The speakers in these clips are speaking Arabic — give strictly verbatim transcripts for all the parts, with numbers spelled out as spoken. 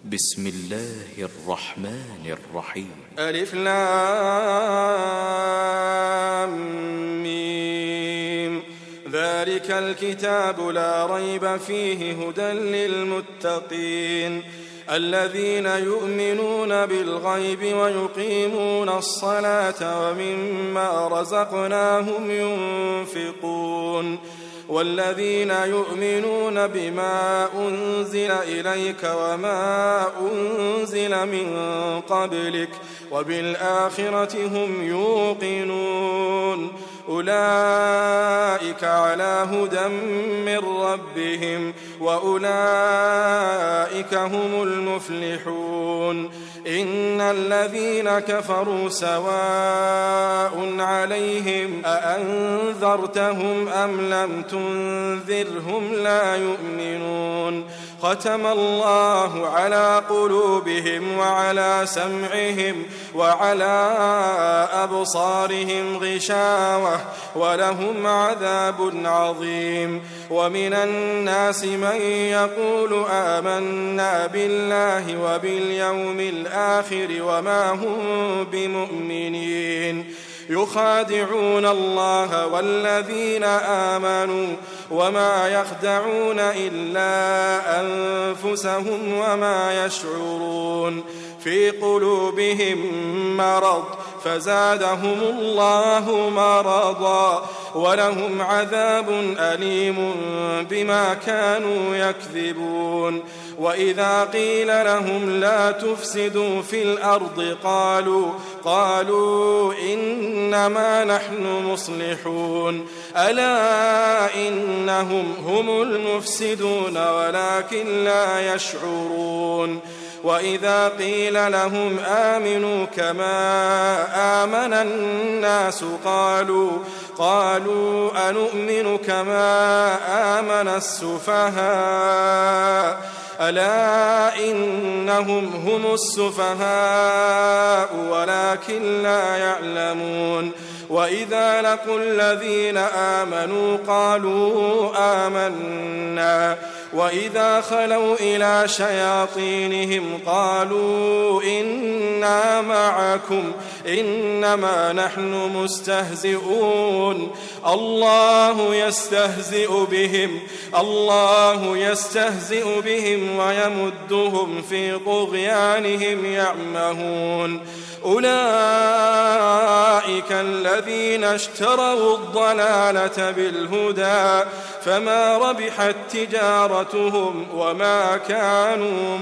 بسم الله الرحمن الرحيم. ألف لام ميم. ذلك الكتاب لا ريب فيه هدى للمتقين الذين يؤمنون بالغيب ويقيمون الصلاة ومما رزقناهم ينفقون والذين يؤمنون بما أنزل إليك وما أنزل من قبلك وبالآخرة هم يوقنون أولئك على هدى من ربهم وأولئك هم المفلحون. إن الذين كفروا سواء عليهم أأنذرتهم أم لم تنذرهم لا يؤمنون. ختم الله على قلوبهم وعلى سمعهم وعلى أبصارهم غشاوة ولهم عذاب عظيم. ومن الناس من يقول آمنا بالله وباليوم الآخر وما هم بمؤمنين يخادعون الله والذين آمنوا وما يخدعون إلا أنفسهم وما يشعرون. في قلوبهم مرض فزادهم الله مرضا ولهم عذاب أليم بما كانوا يكذبون. وإذا قيل لهم لا تفسدوا في الأرض قالوا قالوا إنما نحن مصلحون ألا إنهم هم المفسدون ولكن لا يشعرون. وإذا قيل لهم آمنوا كما آمن الناس قالوا قالوا أنؤمن كما آمن السفهاء ألا إنهم هم السفهاء ولكن لا يعلمون. وإذا لقوا الذين آمنوا قالوا آمنا وإذا خلوا إلى شياطينهم قالوا إنا معكم إنما نحن مستهزئون الله يستهزئ بهم الله يستهزئ بهم ويمدهم في طغيانهم يعمهون. أولئك الذين اشتروا الضلالة بالهدى فما ربحت تجارتهم وما كانوا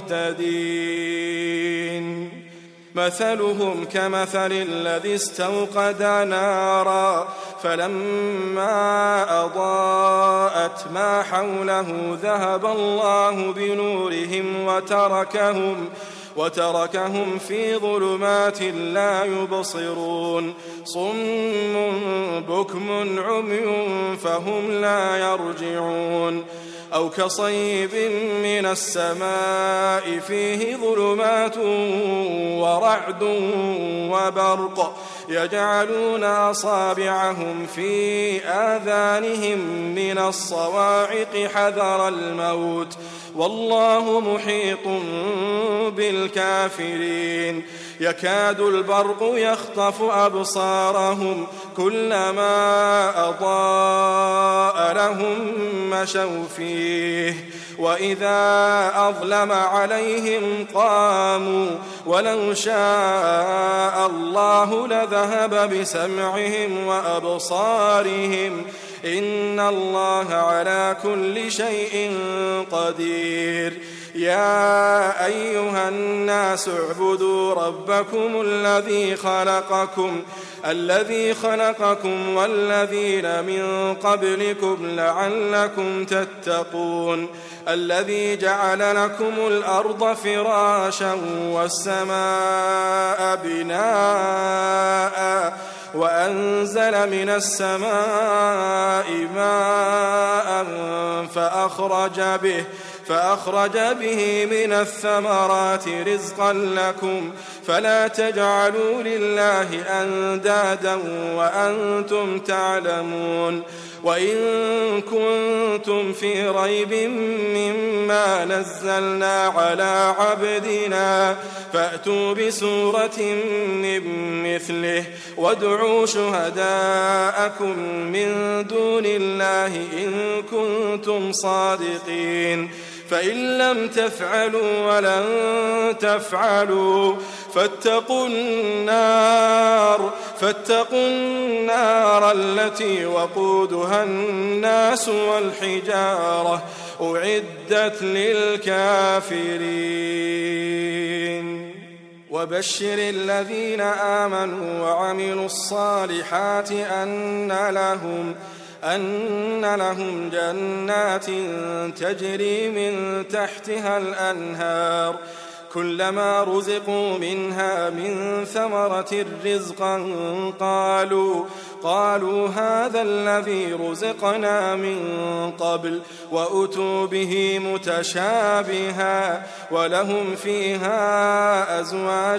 مهتدين. مثلهم كمثل الذي استوقد نارا فلما أضاءت ما حوله ذهب الله بنورهم وتركهم وتركهم في ظلمات لا يبصرون صم بكم عمي فهم لا يرجعون. أو كصيب من السماء فيه ظلمات ورعد وبرق يجعلون أصابعهم في آذانهم من الصواعق حذر الموت والله محيط بالكافرين. يكاد البرق يخطف أبصارهم كلما أضاء لهم مشوا فيه وإذا أظلم عليهم قاموا ولو شاء الله لذهب بسمعهم وأبصارهم إن الله على كل شيء قدير. يا أيها الناس اعبدوا ربكم الذي خلقكم الذي خلقكم والذين من قبلكم لعلكم تتقون. الذي جعل لكم الأرض فراشا والسماء بناء وأنزل من السماء ماء فأخرج به فأخرج به من الثمرات رزقا لكم فلا تجعلوا لله أندادا وأنتم تعلمون وإن كنتم في ريب مما نزلنا على عبدنا فأتوا بسورة من مثله وادعوا شهداءكم من دون الله إن كنتم صادقين فإن لم تفعلوا ولن تفعلوا فاتقوا النار فاتقوا النار التي وقودها الناس والحجارة أعدت للكافرين وبشر الذين آمنوا وعملوا الصالحات أن لهم أن لهم جنات تجري من تحتها الأنهار كلما رزقوا منها من ثمرة رزقا قالوا قالوا هذا الذي رزقنا من قبل وأتوا به متشابها ولهم فيها أزواج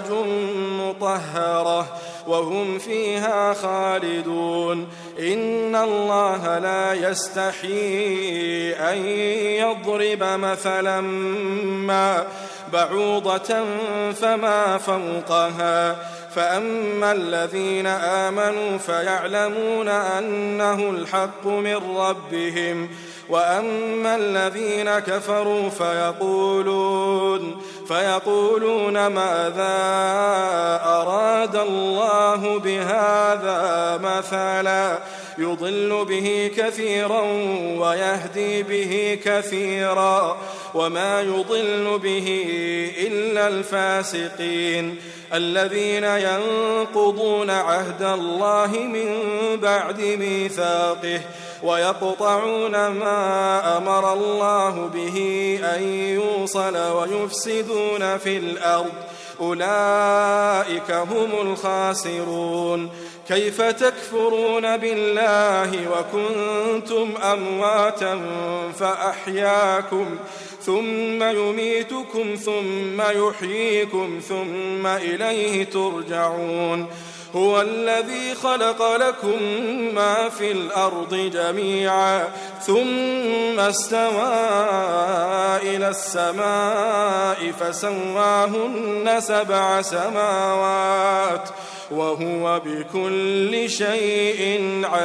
مطهرة وهم فيها خالدون إن الله لا يستحيي أن يضرب مثلا ما بعوضة فما فوقها فأما الذين آمنوا فيعلمون أنه الحق من ربهم وأما الذين كفروا فيقولون فيقولون ماذا أراد الله بهذا مثلا يضل به كثيرا ويهدي به كثيرا وما يضل به إلا الفاسقين الذين ينقضون عهد الله من بعد ميثاقه ويقطعون ما أمر الله به أن يوصل ويفسدون في الأرض أولئك هم الخاسرون كيف تكفرون بالله وكنتم أمواتا فأحياكم ثم يميتكم ثم يحييكم ثم إليه ترجعون هو الذي خلق لكم ما في الأرض جميعا ثم استوى إلى السماء فسواهن سبع سماوات وهو بكل شيء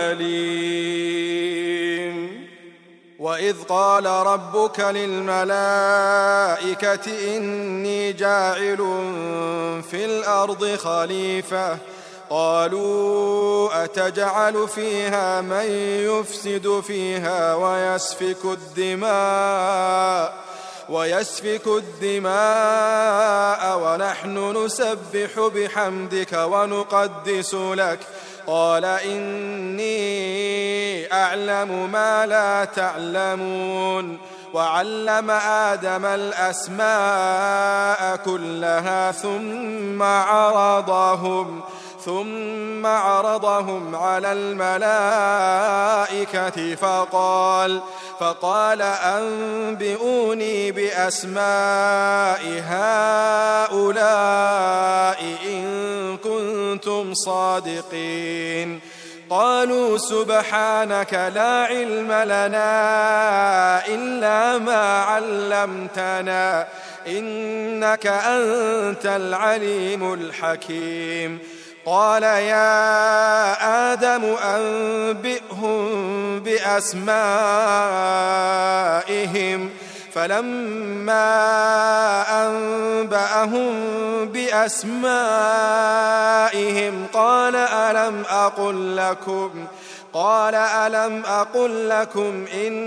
عليم وإذ قال ربك للملائكة إني جاعل في الأرض خليفة قالوا أتجعل فيها من يفسد فيها ويسفك الدماء ويسفك الدماء ونحن نسبح بحمدك ونقدس لك قال إني أعلم ما لا تعلمون وعلم آدم الأسماء كلها ثم عرضهم ثم عرضهم على الملائكة فقال فقال أنبئوني بأسماء هؤلاء إن كنتم صادقين قالوا سبحانك لا علم لنا إلا ما علمتنا إنك أنت العليم الحكيم قال يا آدم أنبئهم بأسمائهم فلما أنبأهم بأسمائهم قال ألم أقل لكم قال ألم أقل لكم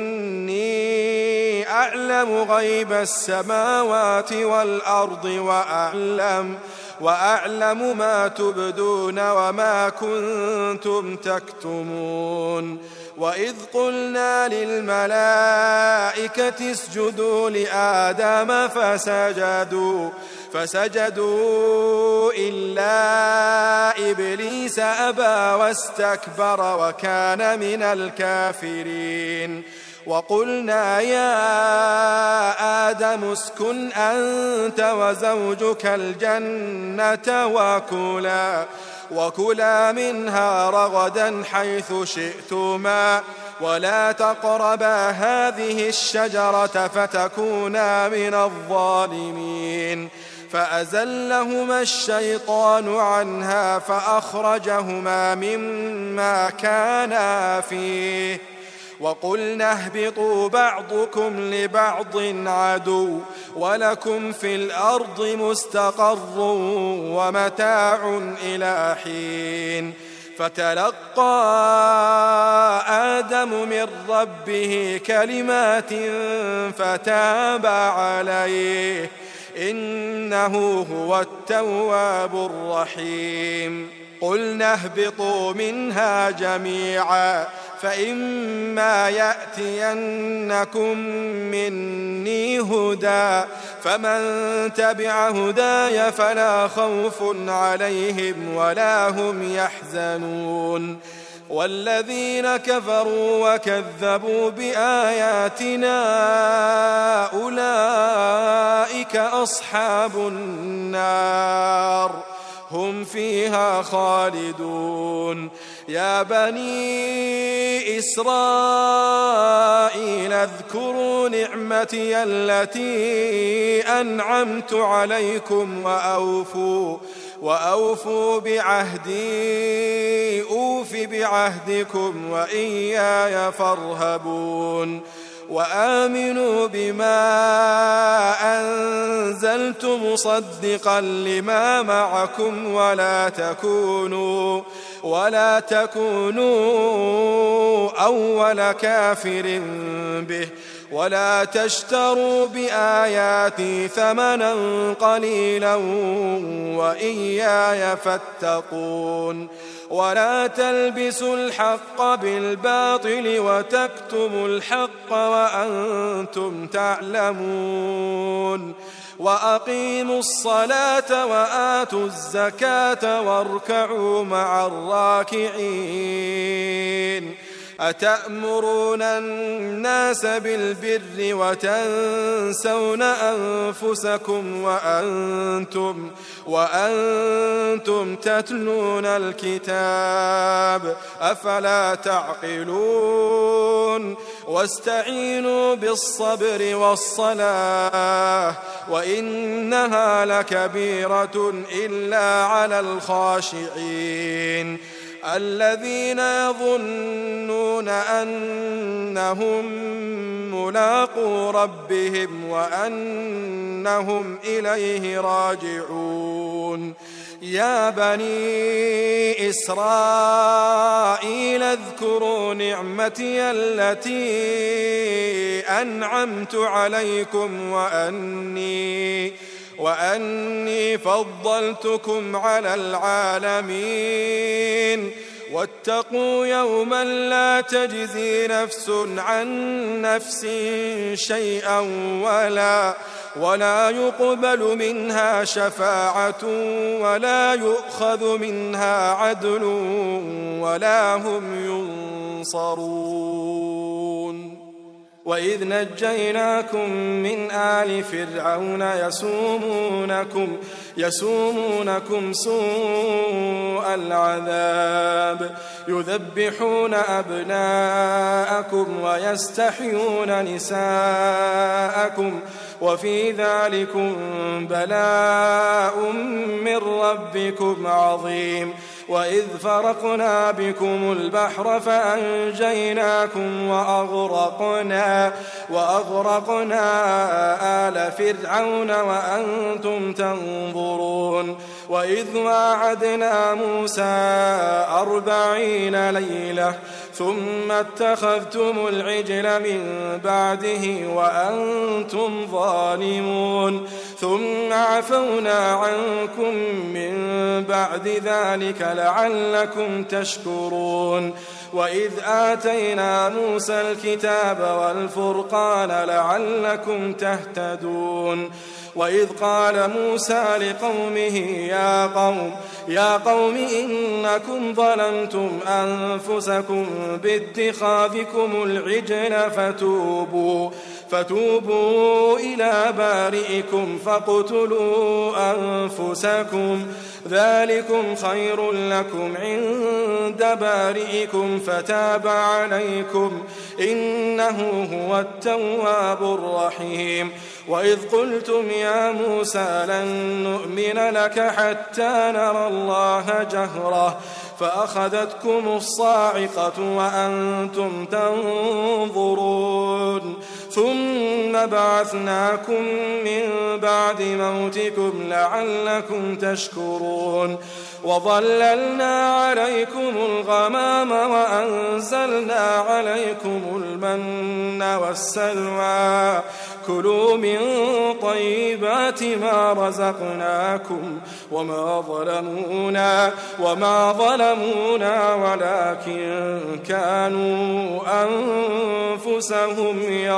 إني أعلم غيب السماوات والأرض وأعلم وأعلم ما تبدون وما كنتم تكتمون وإذ قلنا للملائكة اسجدوا لآدم فسجدوا فسجدوا إلا إبليس أبى واستكبر وكان من الكافرين وقلنا يا آدم اسكن أنت وزوجك الجنة وكلا وكلا منها رغدا حيث شئتما ولا تقربا هذه الشجرة فتكونا من الظالمين فأزلهما الشيطان عنها فأخرجهما مما كانا فيه وقلنا اهبطوا بعضكم لبعض عدو ولكم في الأرض مستقر ومتاع إلى حين فتلقى آدم من ربه كلمات فتاب عليه إنه هو التواب الرحيم قلنا اهبطوا منها جميعا فإما يأتينكم مني هدى فمن تبع هداي فلا خوف عليهم ولا هم يحزنون والذين كفروا وكذبوا بآياتنا أولئك أصحاب النار هم فيها خالدون يا بني إسرائيل اذكروا نعمتي التي أنعمت عليكم وأوفوا وأوفوا بعهدي أوف بعهدكم وإياي فارهبون وآمنوا بما أنزلت مصدقا لما معكم ولا تكونوا ولا تكونوا أول كافر به ولا تشتروا بآياتي ثمنا قليلا وإياي فاتقون ولا تلبسوا الحق بالباطل وتكتموا الحق وأنتم تعلمون وأقيموا الصلاة وآتوا الزكاة واركعوا مع الراكعين أتأمرون الناس بالبر وتنسون أنفسكم وأنتم وأنتم تتلون الكتاب أفلا تعقلون واستعينوا بالصبر والصلاة وإنها لكبيرة إلا على الخاشعين الذين يظنون أنهم ملاقو ربهم وأنهم إليه راجعون يا بني إسرائيل اذكروا نعمتي التي أنعمت عليكم وأني وأني فضلتكم على العالمين واتقوا يوما لا تجزي نفس عن نفس شيئا ولا ولا يقبل منها شفاعة ولا يؤخذ منها عدل ولا هم ينصرون وإذ نجيناكم من آل فرعون يسومونكم يسومونكم سوء العذاب يذبحون أبناءكم ويستحيون نساءكم وفي ذلكم بلاء من ربكم عظيم وإذ فرقنا بكم البحر فأنجيناكم وأغرقنا وأغرقنا آل فرعون وأنتم تنظرون وإذ واعدنا موسى أربعين ليلة ثم اتخذتم العجل من بعده وأنتم ظالمون ثم عفونا عنكم من بعد ذلك لعلكم تشكرون وإذ آتينا موسى الكتاب والفرقان لعلكم تهتدون وإذ قال موسى لقومه يا قوم يا قوم إنكم ظلمتم أنفسكم باتخاذكم العجل فتوبوا فتوبوا إلى بارئكم فاقتلوا أنفسكم ذلكم خير لكم عند بارئكم فتاب عليكم إنه هو التواب الرحيم. وإذ قلتم يا موسى لن نؤمن لك حتى نرى الله جهرة فأخذتكم الصاعقة وأنتم تنظرون ثم بعثناكم من بعد موتكم لعلكم تشكرون وظللنا عليكم الغمام وأنزلنا عليكم المن والسلوى كلوا من طيبات ما رزقناكم وما ظلمونا وما ظلمونا ولكن كانوا أنفسهم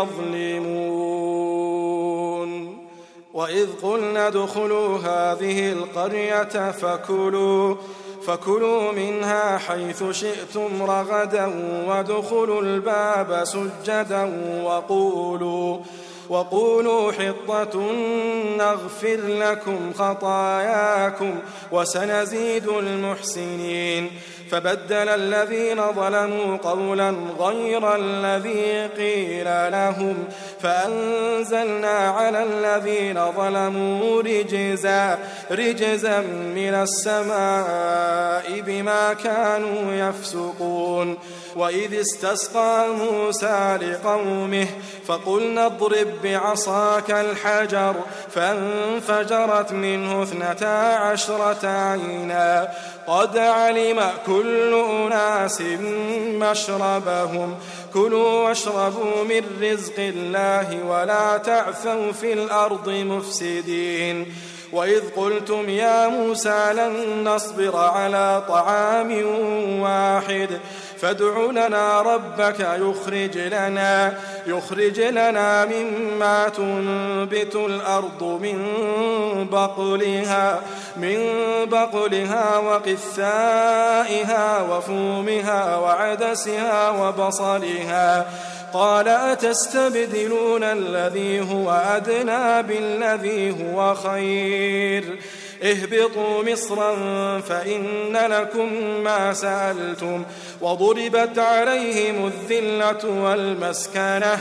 يظلمون. وإذ قلنا ادخلوا هذه القرية فكلوا فكلوا منها حيث شئتم رغدا وادخلوا الباب سجدا وقولوا وقولوا حطة نغفر لكم خطاياكم وسنزيد المحسنين. فبدل الذين ظلموا قولا غير الذي قيل لهم فأنزلنا على الذين ظلموا رجزا رجزا من السماء بما كانوا يفسقون. وإذ استسقى موسى لقومه فقلنا اضرب بعصاك الحجر فانفجرت منه اثنتا عشرة عينا قد علم كل أناس مشربهم كلوا واشربوا من رزق الله ولا تعثوا في الأرض مفسدين. وإذ قلتم يا موسى لن نصبر على طعام واحد فادع لنا ربك يخرج لنا يخرج لنا مما تنبت الأرض من بقلها من بقلها وقثائها وفومها وعدسها وبصلها قال أتستبدلون الذي هو أدنى بالذي هو خير اهبطوا مصرا فإن لكم ما سألتم وضربت عليهم الذلة والمسكنة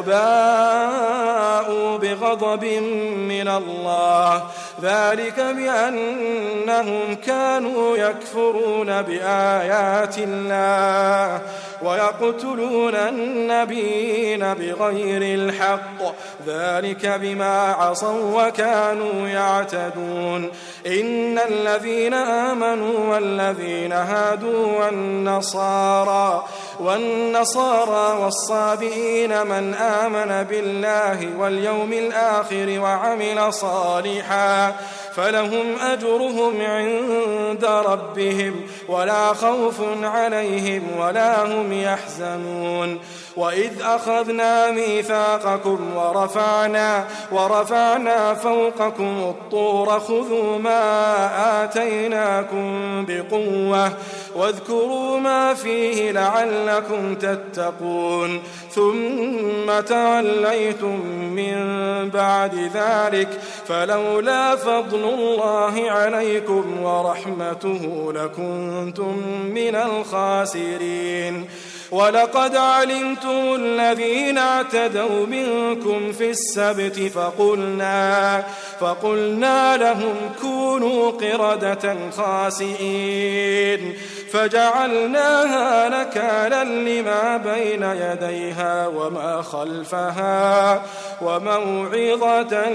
وباءوا بغضب من الله ذلك بأنهم كانوا يكفرون بآيات الله ويقتلون النبيين بغير الحق ذلك بما عصوا وكانوا يعتدون. إن الذين آمنوا والذين هادوا والنصارى والنصارى والصابئين من آمن بالله واليوم الآخر وعمل صالحا فلهم أجرهم عند ربهم ولا خوف عليهم ولا هم يحزنون. وإذ أخذنا ميثاقكم ورفعنا ورفعنا فوقكم الطور خذوا ما آتيناكم بقوة واذكروا ما فيه لعلكم تتقون ثم توليتم من بعد ذلك فلولا فضل الله عليكم ورحمته لكنتم من الخاسرين. ولقد علمتم الذين اعتدوا منكم في السبت فقلنا, فقلنا لهم كونوا قردة خاسئين فجعلناها نكالا لما بين يديها وما خلفها وموعظة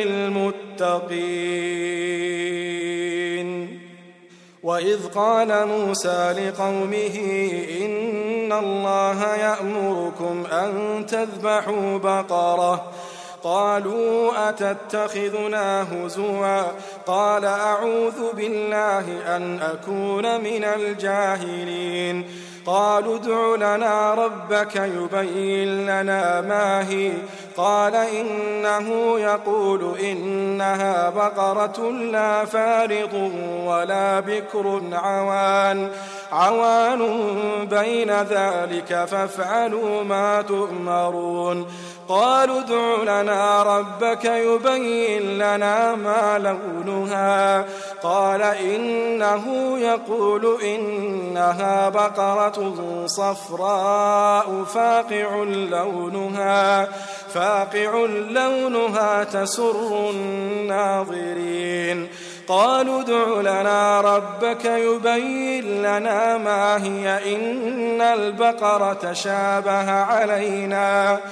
للمتقين. وإذ قال موسى لقومه إن الله يأمركم أن تذبحوا بقرة قالوا أتتخذنا هزوا قال أعوذ بالله أن أكون من الجاهلين. قالوا ادع لنا ربك يبين لنا ما هي قال إنه يقول إنها بقرة لا فارض ولا بكر عوان عوان بين ذلك فافعلوا ما تؤمرون قالوا ادع لنا ربك يبين لنا ما لونها قال إنه يقول إنها بقرة صفراء فاقع لونها فاقع لونها تسر الناظرين قالوا ادع لنا ربك يبين لنا ما هي إن البقرة شابه علينا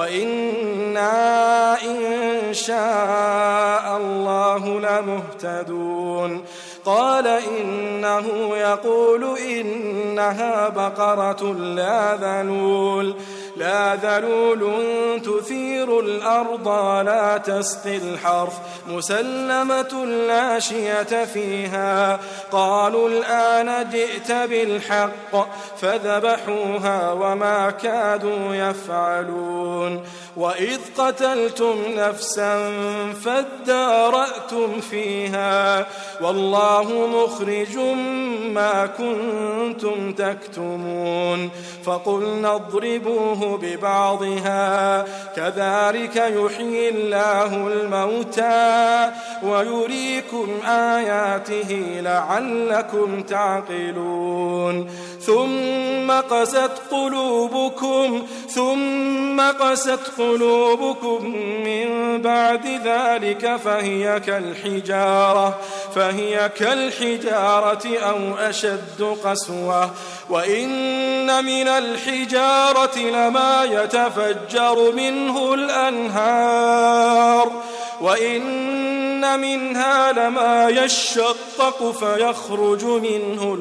وإنا إن شاء الله لمهتدون قال إنه يقول إنها بقرة لا ذلول لا ذلول تثير الأرض لا تسقي الحرث مسلمة لا شية فيها قالوا الآن جئت بالحق فذبحوها وما كادوا يفعلون وإذ قتلتم نفسا فادارأتم فيها والله مخرج ما كنتم تكتمون فقلنا اضربوه ببعضها كذلك يحيي الله الموتى ويريكم آياته لعلكم تعقلون ثم قست قلوبكم ثم قست قلوبكم من بعد ذلك فهي كالحجارة فهي كالحجارة أو أشد قسوة وإن من الحجارة لما يتفجر منه الأنهار وإن منها لما يشقق فيخرج منه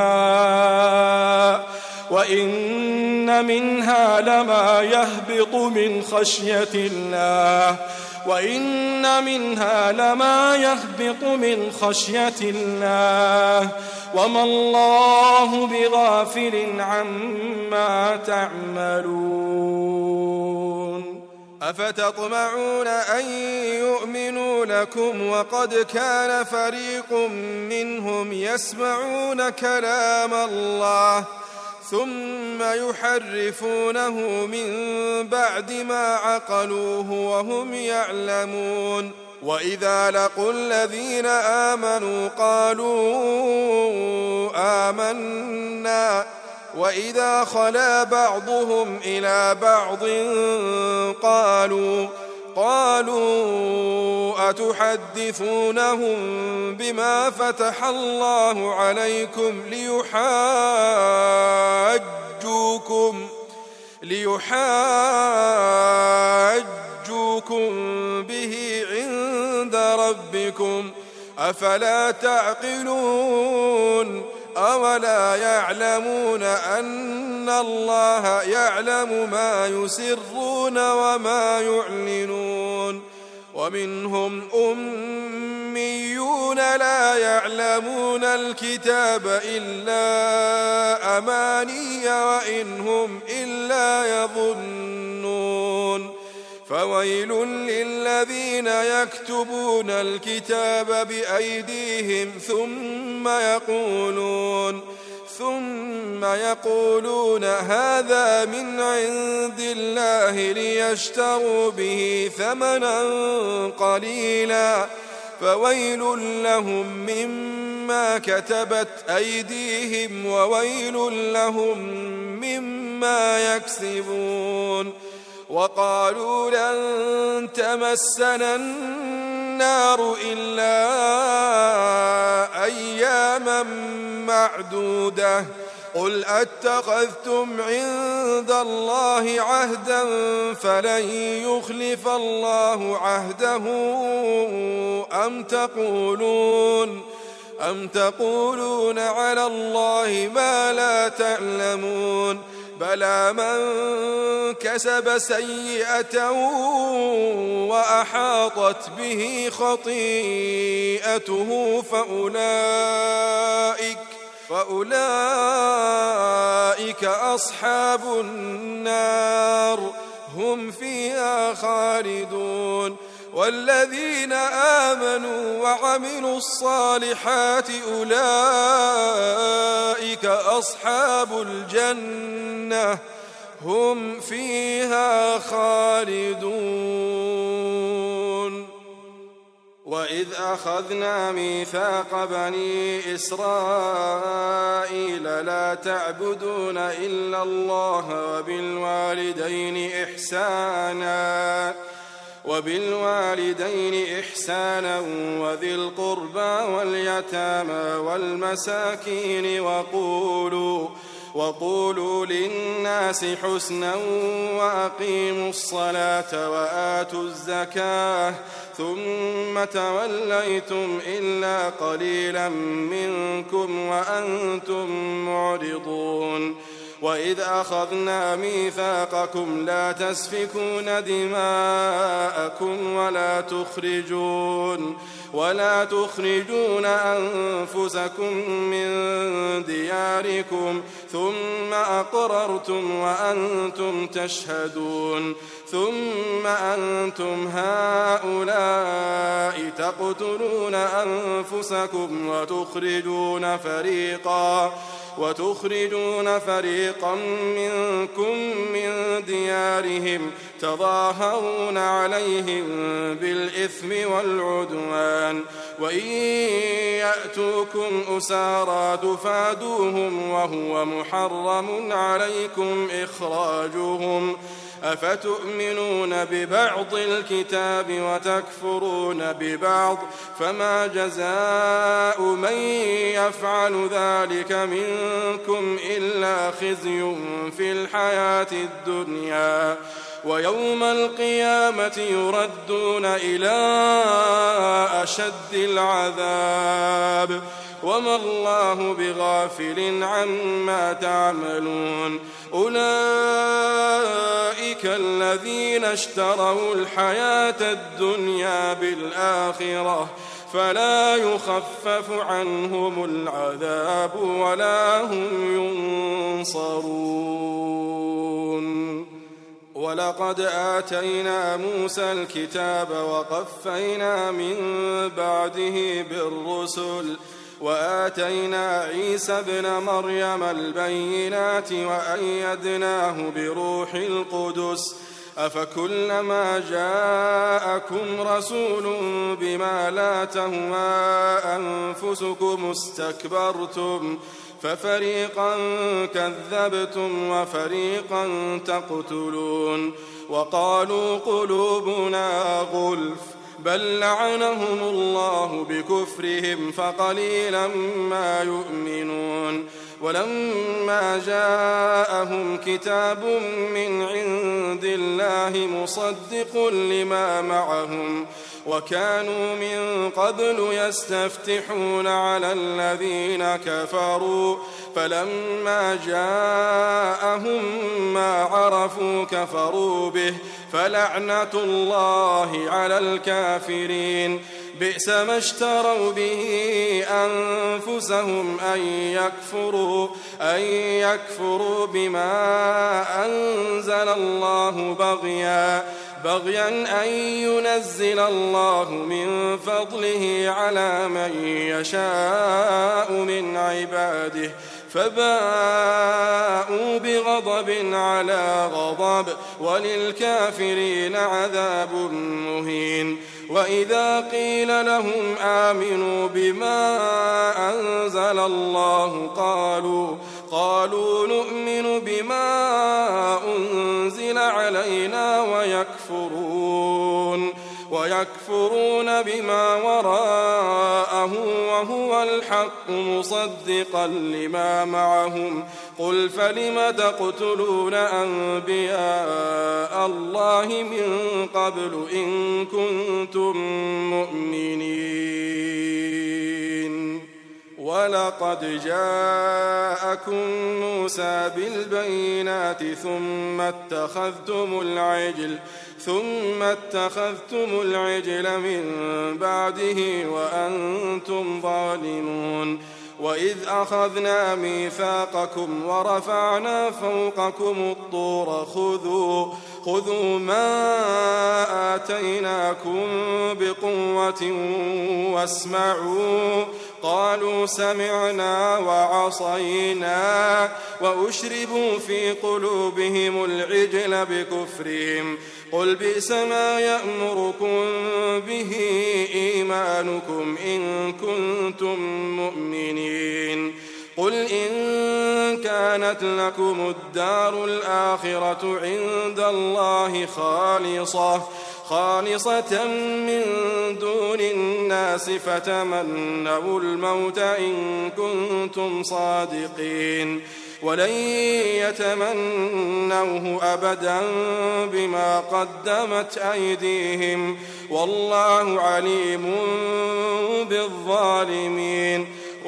الماء وإن منها لما يهبط من خشية الله وإن منها لما يهبط من خشية الله وما الله بغافل عما تعملون أفتطمعون أن يؤمنوا لكم وقد كان فريق منهم يسمعون كلام الله ثم يحرفونه من بعد ما عقلوه وهم يعلمون وإذا لقوا الذين آمنوا قالوا آمنا وإذا خلا بعضهم إلى بعض قالوا قالوا أتحدثونهم بما فتح الله عليكم ليحاجوكم ليحاجوكم به عند ربكم أفلا تعقلون أولا يعلمون أن الله يعلم ما يسرون وما يعلنون ومنهم أميون لا يعلمون الكتاب إلا أماني وإن هم إلا يظنون فويل للذين يكتبون الكتاب بأيديهم ثم يقولون ثم يقولون هذا من عند الله ليشتروا به ثمنا قليلا فويل لهم مما كتبت أيديهم وويل لهم مما يكسبون وقالوا لن تمسنا النار إلا أياما معدودة قل أتخذتم عند الله عهدا فلن يخلف الله عهده أم تقولون أم تقولون على الله ما لا تعلمون بلى من كسب سيئة وأحاطت به خطيئته فأولئك فأولئك أصحاب النار هم فيها خالدون. والذين آمنوا وعملوا الصالحات أولئك أصحاب الجنة هم فيها خالدون. وإذ أخذنا ميثاق بني إسرائيل لا تعبدون إلا الله وبالوالدين إحسانا وبالوالدين إحسانا وذي القربى واليتامى والمساكين وقولوا وقولوا للناس حسنا وأقيموا الصلاة وآتوا الزكاة ثم توليتم إلا قليلا منكم وأنتم معرضون. وإذ أخذنا ميثاقكم لا تسفكون دماءكم ولا تخرجون ولا تخرجون أنفسكم من دياركم ثم أقررتم وأنتم تشهدون. ثم أنتم هؤلاء تقتلون أنفسكم وتخرجون فريقا وتخرجون فريقا منكم من ديارهم تظاهرون عليهم بالإثم والعدوان وإن يأتوكم أسارى تفادوهم وهو محرم عليكم إخراجهم أفتؤمنون ببعض الكتاب وتكفرون ببعض فما جزاء من يفعل ذلك منكم إلا خزي في الحياة الدنيا ويوم القيامة يردون إلى أشد العذاب وما الله بغافل عما تعملون. أولئك الذين اشتروا الحياة الدنيا بالآخرة فلا يخفف عنهم العذاب ولا هم ينصرون. ولقد آتينا موسى الكتاب وقفينا من بعده بالرسل وآتينا عيسى ابن مريم البينات وأيدناه بروح القدس أفكلما جاءكم رسول بما لا تهوى أنفسكم استكبرتم ففريقا كذبتم وفريقا تقتلون. وقالوا قلوبنا غلف بل لعنهم الله بكفرهم فقليلا ما يؤمنون. ولما جاءهم كتاب من عند الله مصدق لما معهم وكانوا من قبل يستفتحون على الذين كفروا فلما جاءهم ما عرفوا كفروا به فلعنة الله على الكافرين. بئس ما اشتروا به أنفسهم أن يكفروا أن يكفروا بما أنزل الله بغيا بغيا أن ينزل الله من فضله على من يشاء من عباده فباءوا بغضب على غضب وللكافرين عذاب مهين. وإذا قيل لهم آمنوا بما أنزل الله قالوا قالوا نؤمن بما أنزل علينا ويكفرون ويكفرون بما وراءه وهو الحق مصدقا لما معهم قل فلم تقتلون أنبياء الله من قبل إن كنتم مؤمنين. ولقد جاءكم موسى بالبينات ثم اتخذتم العجل ثم اتخذتم العجل من بعده وأنتم ظالمون. وإذ أخذنا ميثاقكم ورفعنا فوقكم الطور خذوا خذوا ما آتيناكم بقوة واسمعوا قالوا سمعنا وعصينا وأشربوا في قلوبهم العجل بكفرهم قل بئس ما يأمركم به إيمانكم إن كنتم مؤمنين قل إن كانت لكم الدار الآخرة عند الله خالصة خالصة من دون الناس فتمنوا الموت إن كنتم صادقين ولن يتمنوه أبدا بما قدمت أيديهم والله عليم بالظالمين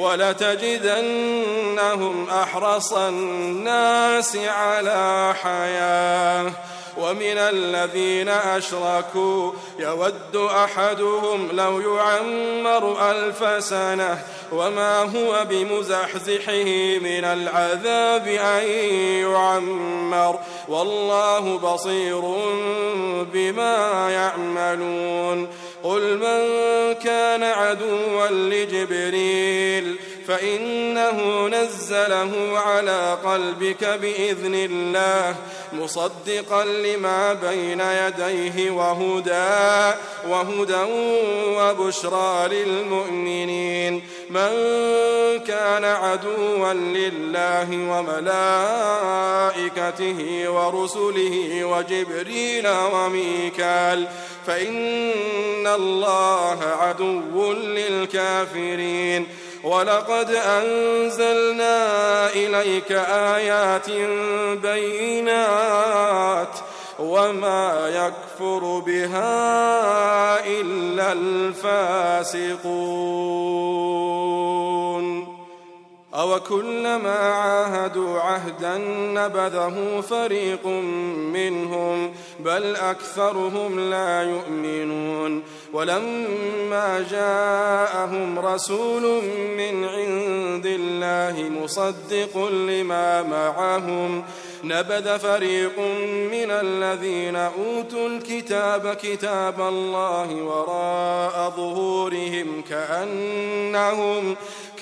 ولتجدنهم أحرص الناس على حياة ومن الذين أشركوا يود أحدهم لو يعمر ألف سنة وما هو بمزحزحه من العذاب أن يعمر والله بصير بما يعملون قل من كان عدوا لجبريل فإنه نزله على قلبك بإذن الله مصدقا لما بين يديه وهدى وهدى وبشرى للمؤمنين من كان عدوا لله وملائكته ورسله وجبريل وميكال فإن الله عدو للكافرين ولقد أنزلنا إليك آيات بينات وما يكفر بها إلا الفاسقون أوكلما عاهدوا عهدا نبذه فريق منهم بل أكثرهم لا يؤمنون ولما جاءهم رسول من عند الله مصدق لما معهم نبذ فريق من الذين أوتوا الكتاب كتاب الله وراء ظهورهم كأنهم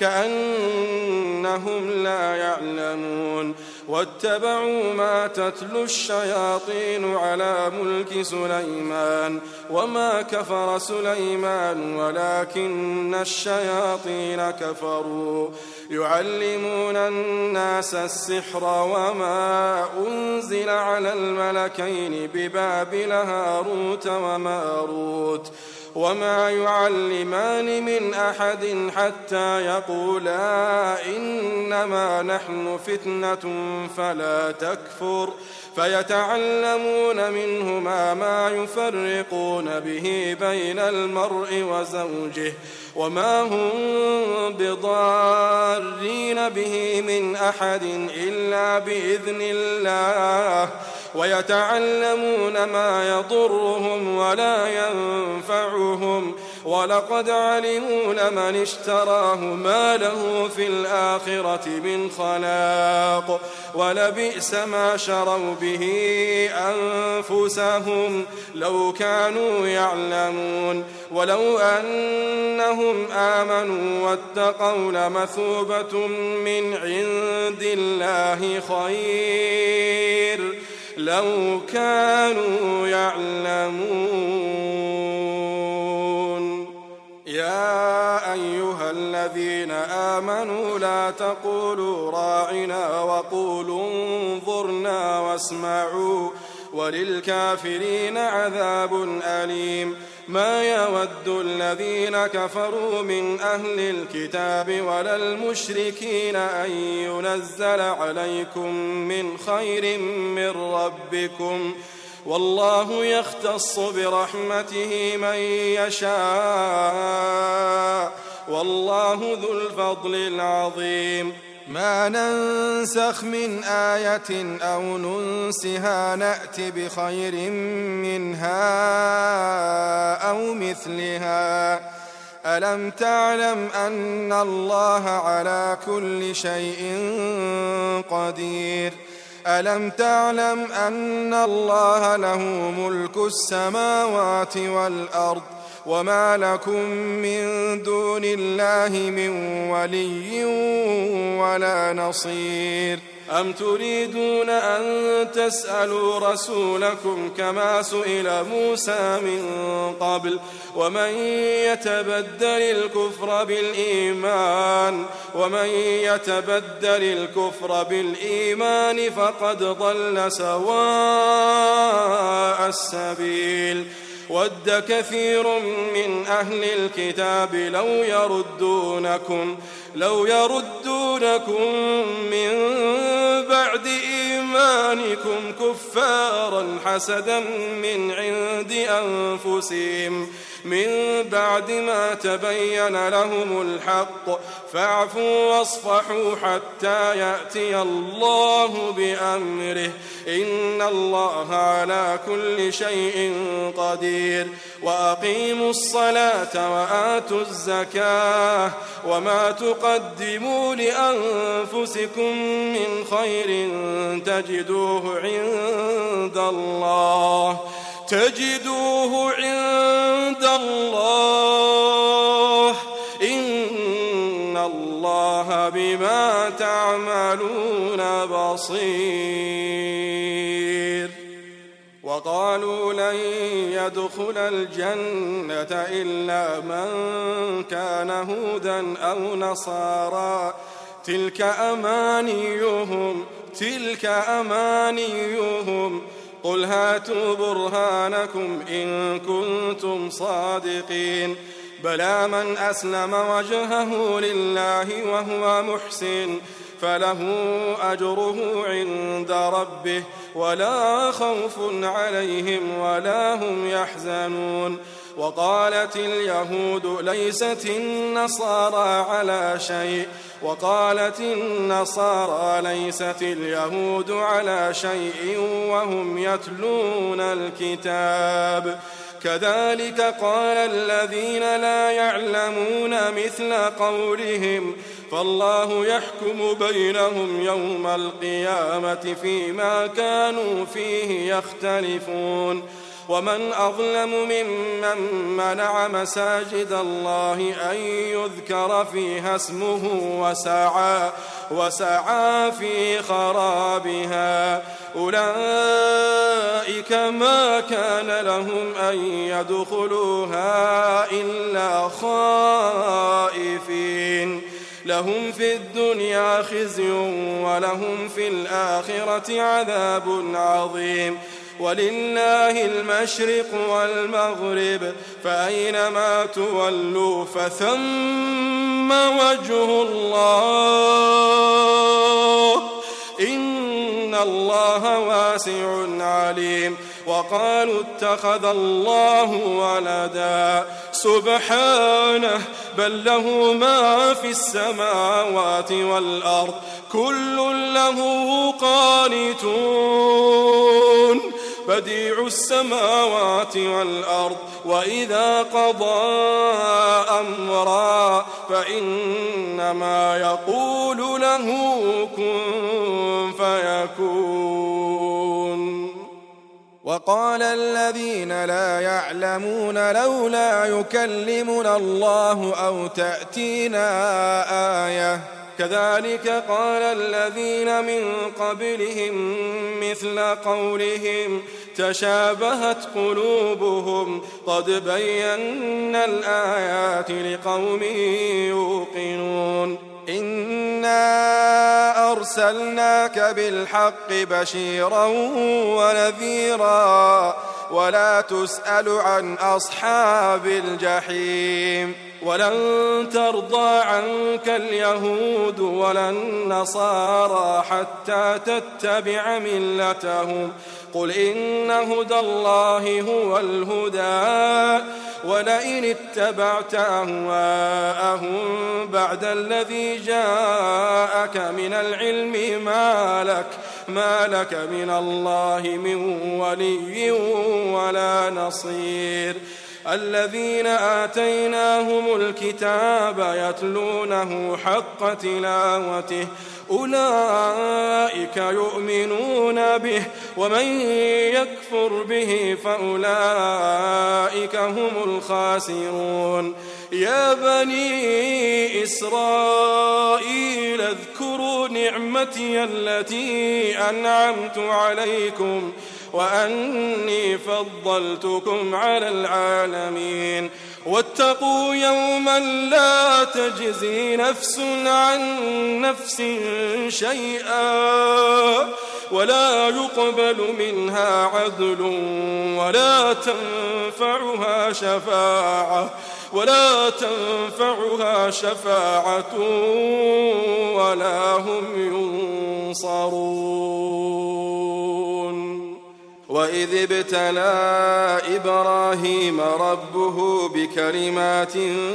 كأنهم لا يعلمون واتبعوا ما تتلو الشياطين على ملك سليمان وما كفر سليمان ولكن الشياطين كفروا يعلمون الناس السحر وما أنزل على الملكين ببابل هاروت وماروت وما يعلمان من أحد حتى يقولا إنما نحن فتنة فلا تكفر فيتعلمون منهما ما يفرقون به بين المرء وزوجه وما هم بضارين به من أحد إلا بإذن الله ويتعلمون ما يضرهم ولا ينفعهم ولقد علموا لمن اشتراه ما له في الآخرة من خلاق ولبئس ما شروا به أنفسهم لو كانوا يعلمون ولو أنهم آمنوا واتقوا لمثوبة من عند الله خير لو كانوا يعلمون يا أيها الذين آمنوا لا تقولوا راعنا وقولوا انظرنا واسمعوا وللكافرين عذاب أليم ما يود الذين كفروا من أهل الكتاب ولا المشركين أن ينزل عليكم من خير من ربكم والله يختص برحمته من يشاء والله ذو الفضل العظيم ما ننسخ من آية أو ننسها نأت بخير منها أو مثلها ألم تعلم أن الله على كل شيء قدير ألم تعلم أن الله له ملك السماوات والأرض وما لكم من دون الله من ولي ولا نصير أم تريدون أن تسألوا رسولكم كما سئل موسى من قبل ومن يتبدل الكفر بالإيمان ومن يتبدل الكفر بالإيمان فقد ضل سواء السبيل ود كثير من أهل الكتاب لو يردونكم لو يردونكم من بعد إيمانكم كفارا حسدا من عند أنفسهم من بعد ما تبين لهم الحق فاعفوا واصفحوا حتى يأتي الله بأمره إن الله على كل شيء قدير وأقيموا الصلاة وآتوا الزكاة وما تقدموا لأنفسكم من خير تجدوه عند الله تجدوه عند الله إن الله بما تعملون بصير وقالوا لن يدخل الجنة إلا من كان هودا أو نصارى تلك أمانيهم تلك أمانيهم قل هاتوا برهانكم إن كنتم صادقين بلى من أسلم وجهه لله وهو محسن فله أجره عند ربه ولا خوف عليهم ولا هم يحزنون وقالت اليهود ليست النصارى على شيء وقالت النصارى ليست اليهود على شيء وهم يتلون الكتاب كذلك قال الذين لا يعلمون مثل قولهم فالله يحكم بينهم يوم القيامة فيما كانوا فيه يختلفون ومن أظلم ممن منع مساجد الله أن يذكر فيها اسمه وسعى, وسعى في خرابها أولئك ما كان لهم أن يدخلوها إلا خائفين لهم في الدنيا خزي ولهم في الآخرة عذاب عظيم ولله المشرق والمغرب فأينما تولوا فثم وجه الله إن الله واسع عليم وقالوا اتخذ الله ولدا سبحانه بل له ما في السماوات والأرض كل له قانتون بديع السماوات والأرض وإذا قضى أمرا فإنما يقول له كن فيكون وقال الذين لا يعلمون لولا يكلمنا الله أو تأتينا آية كذلك قال الذين من قبلهم مثل قولهم تشابهت قلوبهم قد بينا الآيات لقوم يوقنون إنا أرسلناك بالحق بشيرا ونذيرا ولا تسأل عن أصحاب الجحيم ولن ترضى عنك اليهود ولا النصارى حتى تتبع ملتهم قل إن هدى الله هو الهدى ولئن اتبعت أهواءهم بعد الذي جاءك من العلم ما لك, ما لك من الله من ولي ولا نصير الذين آتيناهم الكتاب يتلونه حق تلاوته أولئك يؤمنون به ومن يكفر به فأولئك هم الخاسرون يا بني إسرائيل اذكروا نعمتي التي أنعمت عليكم وأني فضلتكم على العالمين واتقوا يوما لا تجزي نفس عن نفس شيئا ولا يقبل منها عدل ولا تنفعها شفاعة ولا تنفعها شفاعة ولا هم ينصرون وإذ ابتلى إبراهيم ربه بكلمات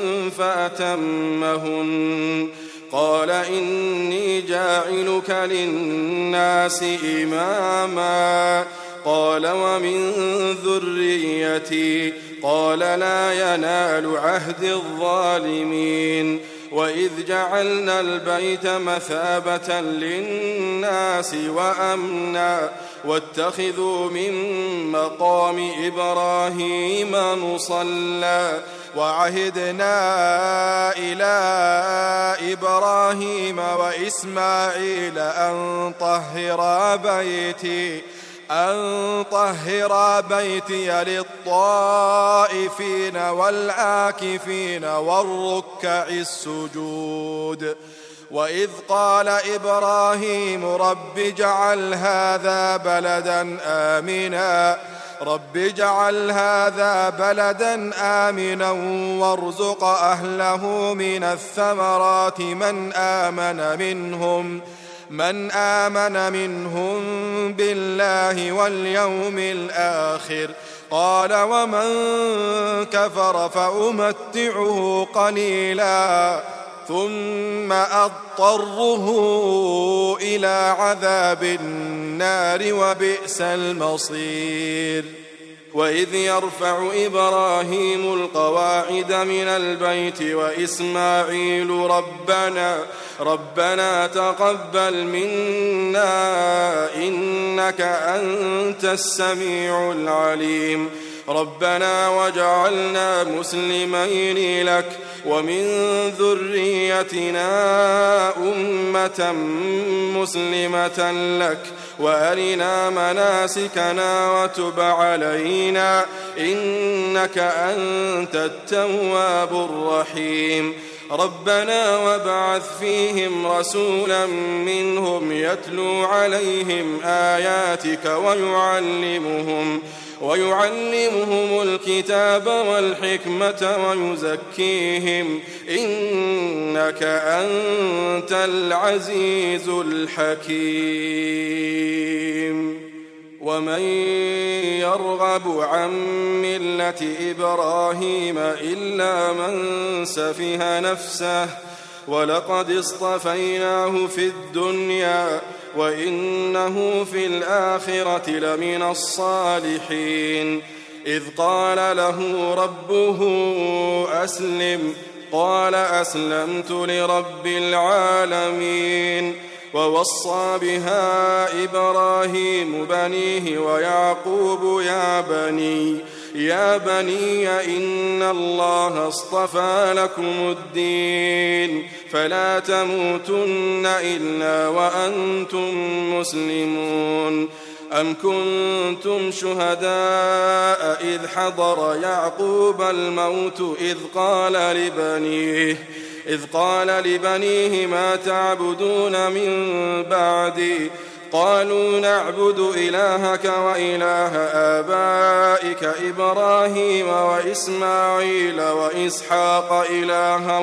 فأتمهن قال إني جاعلك للناس إماما قال ومن ذريتي قال لا ينال عهد الظالمين وإذ جعلنا البيت مثابة للناس وأمنا واتخذوا من مقام إبراهيم مصلى وعهدنا إلى إبراهيم وإسماعيل أن طهرا بيتي أن طهر بيتي للطائفين والعاكفين والركع السجود وإذ قال إبراهيم رب اجعل هذا بلدا آمنا رب اجعل هذا بلدا آمنا وارزق أهله من الثمرات من آمن منهم من آمن منهم بالله واليوم الآخر قال ومن كفر فأمتعه قليلا ثم أضطره إلى عذاب النار وبئس المصير وإذ يرفع إبراهيم القواعد من البيت وإسماعيل ربنا ربنا تقبل منا إنك أنت السميع العليم ربنا واجعلنا مسلمين لك ومن ذريتنا أمة مسلمة لك وأرنا مناسكنا وتب علينا إنك أنت التواب الرحيم ربنا وابعث فيهم رسولا منهم يتلو عليهم آياتك ويعلمهم ويعلمهم الكتاب والحكمة ويزكيهم إنك أنت العزيز الحكيم ومن يرغب عن ملة إبراهيم إلا من سفه نفسه ولقد اصطفيناه في الدنيا وإنه في الآخرة لمن الصالحين إذ قال له ربه أسلم قال أسلمت لرب العالمين ووصى بها إبراهيم بنيه ويعقوب يا بني يا بني إن الله اصطفى لكم الدين فلا تموتن إلا وأنتم مسلمون أم كنتم شهداء إذ حضر يعقوب الموت إذ قال لبنيه إذ قال لبنيه ما تعبدون من بعدي قالوا نعبد إلهك وإله آبائك إبراهيم وإسماعيل وإسحاق إلها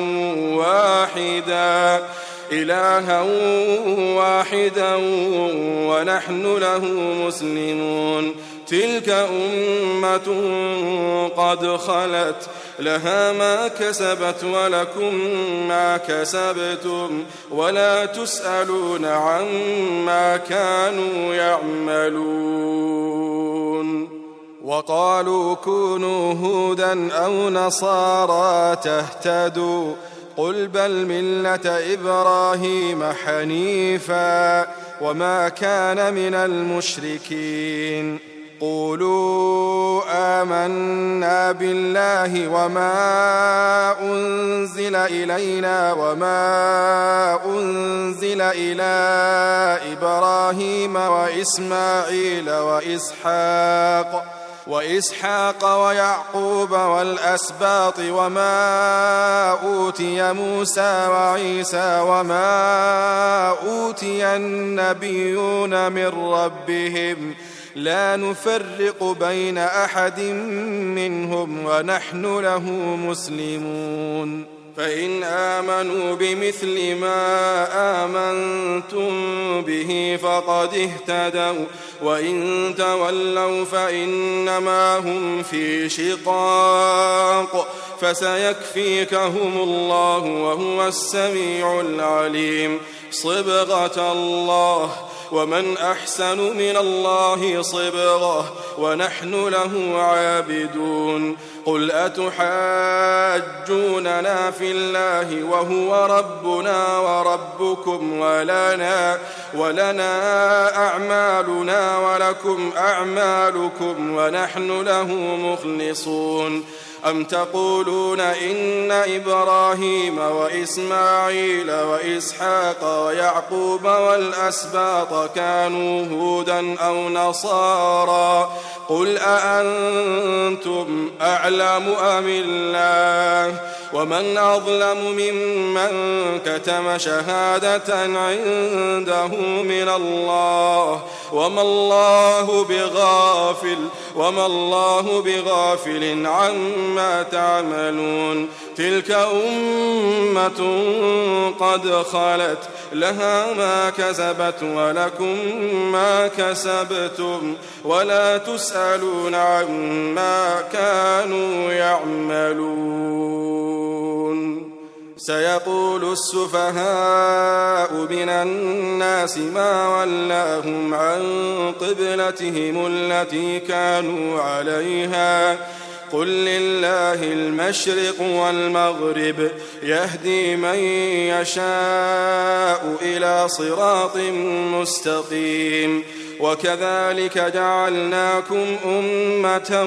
واحدا إلها واحدا ونحن له مسلمون تلك أمة قد خلت لها ما كسبت ولكم ما كسبتم ولا تسألون عما كانوا يعملون وقالوا كونوا هودا أو نصارى تهتدوا قل بل ملة إبراهيم حنيفا وما كان من المشركين قولوا آمنا بالله وما أنزل إلينا وما أنزل إلى إبراهيم وإسماعيل وإسحاق وإسحاق ويعقوب والأسباط وما أوتي موسى وعيسى وما أوتي النبيون من ربهم لا نفرق بين أحد منهم ونحن له مسلمون فإن آمنوا بمثل ما آمنتم به فقد اهتدوا وإن تولوا فإنما هم في شقاق فسيكفيكهم الله وهو السميع العليم صبغة الله ومن أحسن من الله صبغة ونحن له عابدون قل أتحاجوننا في الله وهو ربنا وربكم ولنا, ولنا أعمالنا ولكم أعمالكم ونحن له مخلصون أم تقولون إن إبراهيم وإسماعيل وإسحاق ويعقوب والأسباط كانوا هودا أو نصارى قل أأنتم أعلم أم الله ومن أظلم ممن كتم شهادة عنده من الله وما الله بغافل وما الله بغافل عما تعملون تلك أمة قد خلت لها ما كسبت ولكم ما كسبتم ولا تسألون عما كانوا يعملون سيقول السفهاء من الناس ما ولاهم عن قبلتهم التي كانوا عليها قل لله المشرق والمغرب يهدي من يشاء إلى صراط مستقيم وكذلك جعلناكم أمة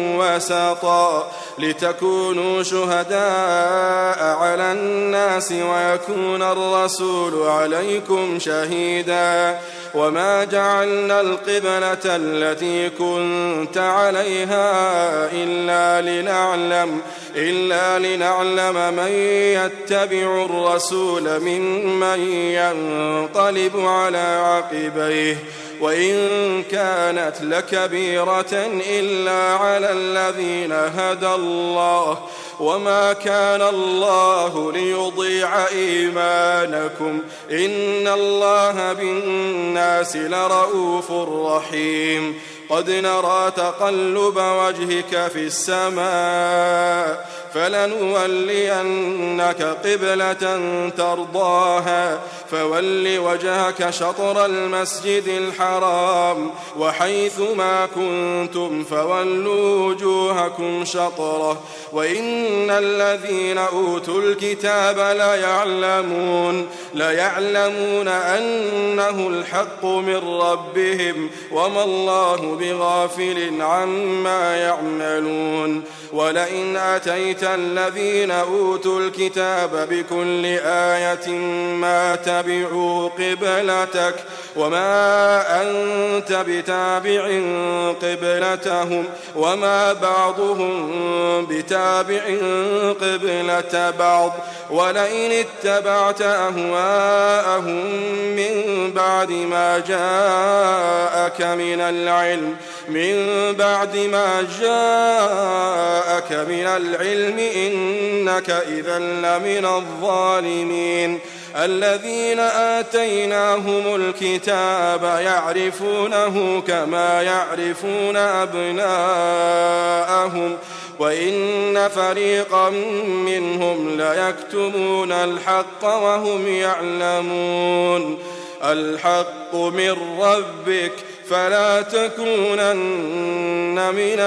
وسطا لتكونوا شهداء على الناس ويكون الرسول عليكم شهيدا وما جعلنا القبلة التي كنت عليها إلا لنعلم إلا لنعلم من يتبع الرسول ممن ينقلب على عقبيه وإن كانت لكبيرة إلا على الذين هدى الله وما كان الله ليضيع إيمانكم إن الله بالناس لرؤوف رحيم قد نرى تقلب وجهك في السماء فلنولينك قبلة ترضاها فول وجهك شطر المسجد الحرام وحيث ما كنتم فولوا وجوهكم شطره وإن الذين أوتوا الكتاب ليعلمون ليعلمون أنه الحق من ربهم وما الله بغافل عما يعملون ولئن أتيت الذين أوتوا الكتاب بكل آية ما تبعوا قبلتك وما أنت بتابع قبلتهم وما بعضهم بتابع قبلة بعض ولئن اتبعت أهواءهم من بعد ما جاءك من العلم من بعد ما جاءك من العلم إنك إذا لمن الظالمين الذين آتيناهم الكتاب يعرفونه كما يعرفون أبناءهم وإن فريقا منهم ليكتمون الحق وهم يعلمون الحق من ربك فلا تكونن من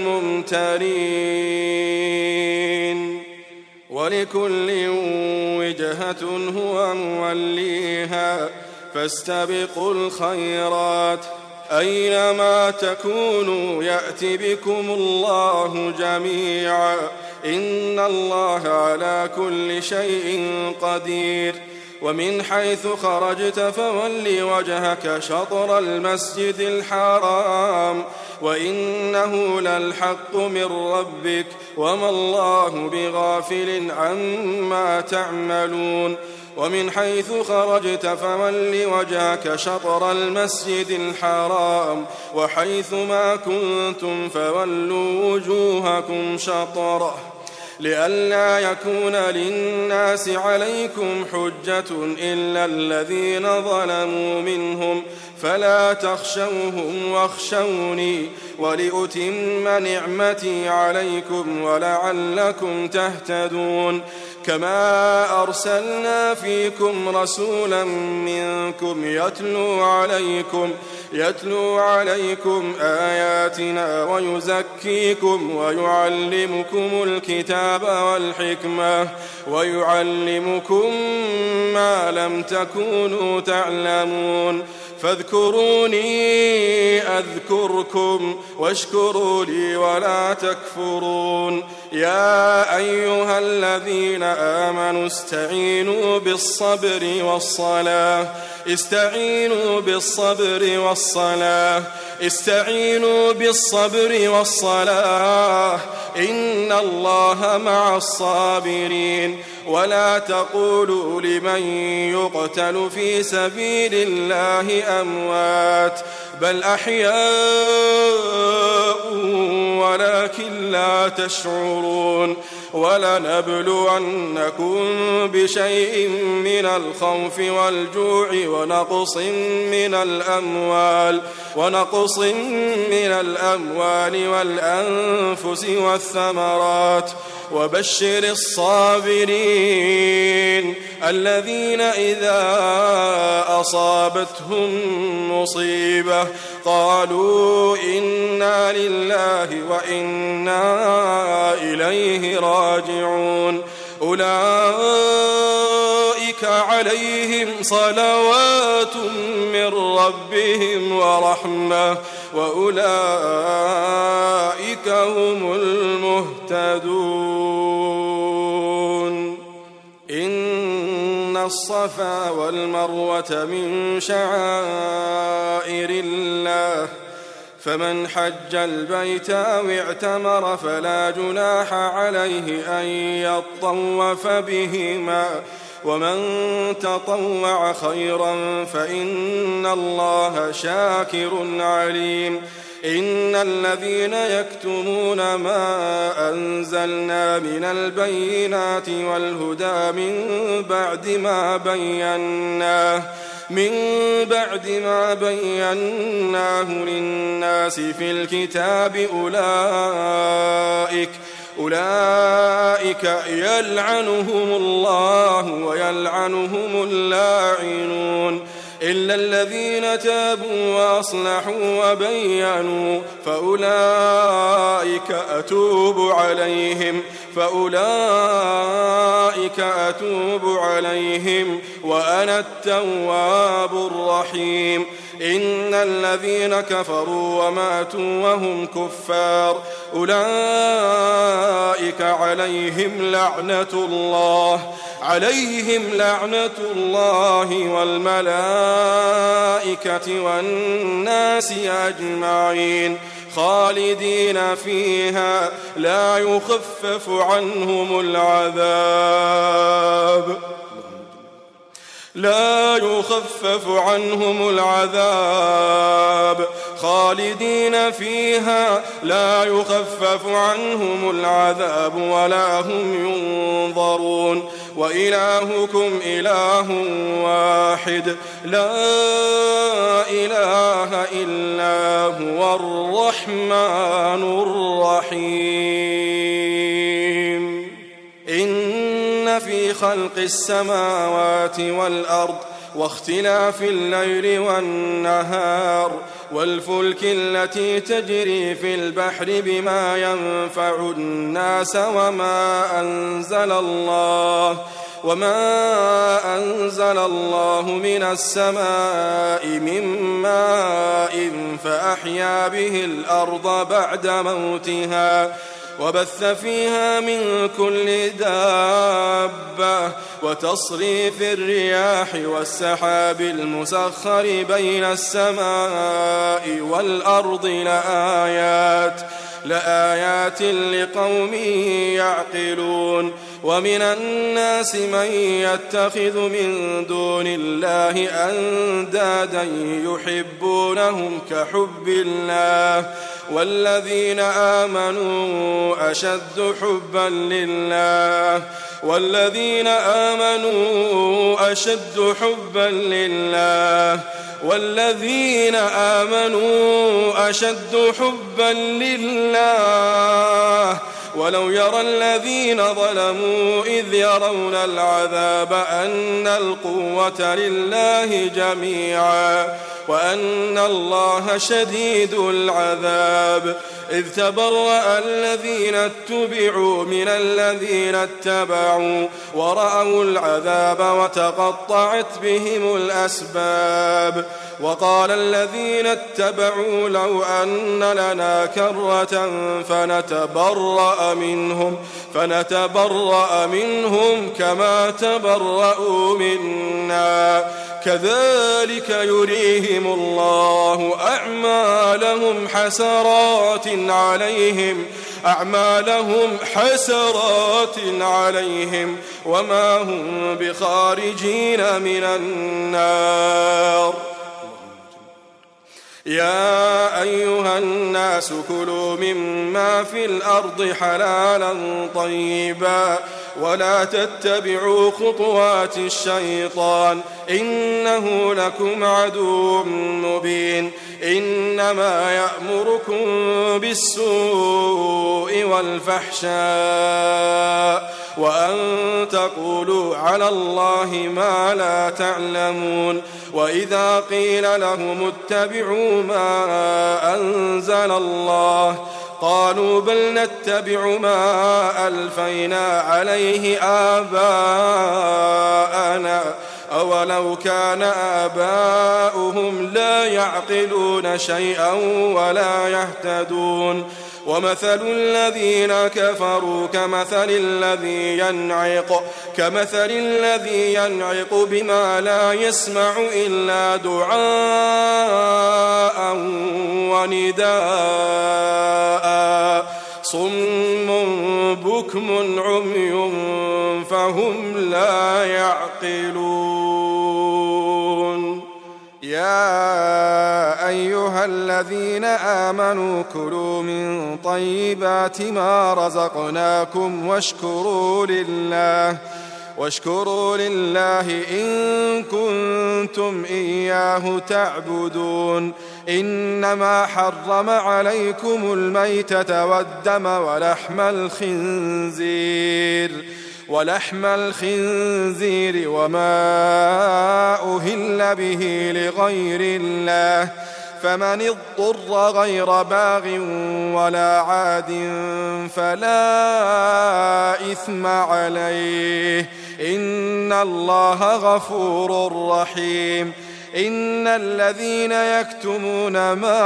الممترين ولكل وجهة هو موليها فاستبقوا الخيرات أينما تكونوا يأت بكم الله جميعا إن الله على كل شيء قدير ومن حيث خرجت فول وجهك شطر المسجد الحرام وإنه للحق من ربك وما الله بغافل عما تعملون ومن حيث خرجت فول وجهك شطر المسجد الحرام وحيث ما كنتم فولوا وجوهكم شطره لئلا يكون للناس عليكم حجة إلا الذين ظلموا منهم فلا تخشوهم واخشوني ولأتم نعمتي عليكم ولعلكم تهتدون كما أرسلنا فيكم رسولا منكم يتلو عليكم يتلو عليكم آياتنا ويزكيكم ويعلمكم الكتاب والحكمة ويعلمكم ما لم تكونوا تعلمون فاذكروني أذكركم واشكروا لي ولا تكفرون يا أيها الذين آمنوا استعينوا بالصبر والصلاة استعينوا بالصبر والصلاة استعينوا بالصبر والصلاة إن الله مع الصابرين ولا تقولوا لمن يقتل في سبيل الله أموات بل أحياء ولكن لا تشعرون ولنبلونكم بشيء من الخوف والجوع ونقص من الأموال ونقص من الأموال والأنفس والثمرات وبشر الصابرين الذين إذا أصابتهم مصيبة قالوا إنا لله وإنا إليه راجعون أولئك عليهم صلوات من ربهم ورحمة وأولئك هم المهتدون إن الصفا والمروة من شعائر الله فمن حج البيت أو اعتمر فلا جناح عليه أن يطوف بهما ومن تطوع خيرا فإن الله شاكر عليم إن الذين يكتمون ما أنزلنا من البينات والهدى من بعد ما بيناه من بعد ما بيناه للناس في الكتاب أولئك أولئك يلعنهم الله ويلعنهم اللاعنون إلا الذين تابوا وأصلحوا وبينوا فأولئك أتوب عليهم فأولئك أتوب عليهم وأنا التواب الرحيم إن الذين كفروا وماتوا وهم كفار أولئك عليهم لعنة الله عليهم لعنة الله والملائكة والناس أجمعين خالدين فيها لا يخفف عنهم العذاب لا يخفف عنهم العذاب خالدين فيها لا يخفف عنهم العذاب ولا هم ينظرون وإلهكم إله واحد لا إله إلا هو الرحمن الرحيم إن في خلق السماوات والأرض واختلاف الليل والنهار والفلك التي تجري في البحر بما ينفع الناس وما أنزل الله وما أنزل الله من السماء من ماء فأحيا به الأرض بعد موتها وبث فيها من كل دابة وتصريف الرياح والسحاب المسخر بين السماء والأرض لآيات لآيات لقوم يعقلون ومن الناس من يتخذ من دون الله أندادا يحبونهم كحب الله والذين آمنوا أشد حبا لله والذين آمنوا أشد حبا لله والذين آمنوا أشد حبا لله ولو يرى الذين ظلموا إذ يرون العذاب أن القوة لله جميعا وأن الله شديد العذاب إذ تبرأ الذين اتبعوا من الذين اتبعوا ورأوا العذاب وتقطعت بهم الأسباب وقال الذين اتبعوا لو أن لنا كرة فنتبرأ منهم فنتبرأ منهم كما تبرأوا منا كذلك يريهم الله أعمالهم حسرات عليهم أعمالهم حسرات عليهم وما هم بخارجين من النار. يا أيها الناس كلوا مما في الأرض حلالا طيبا ولا تتبعوا خطوات الشيطان إنه لكم عدو مبين إنما يأمركم بالسوء والفحشاء وأن تقولوا على الله ما لا تعلمون وإذا قيل لهم اتبعوا ما أنزل الله قالوا بل نتبع ما ألفينا عليه آباءنا أولو كان آباؤهم لا يعقلون شيئا ولا يهتدون ومثل الذين كفروا كمثل الذي ينعق كمثل الذي ينعق بما لا يسمع إلا دعاء ونداء صم بكم عمي فهم لا يعقلون. يا أيها الذين آمنوا كلوا من طيبات ما رزقناكم واشكروا لله واشكروا لله إن كنتم إياه تعبدون إنما حرم عليكم الميتة والدم ولحم الخنزير ولحم الخنزير وما أهل به لغير الله فمن اضطر غير باغ ولا عاد فلا إثم عليه إن الله غفور رحيم. إن الذين يكتمون ما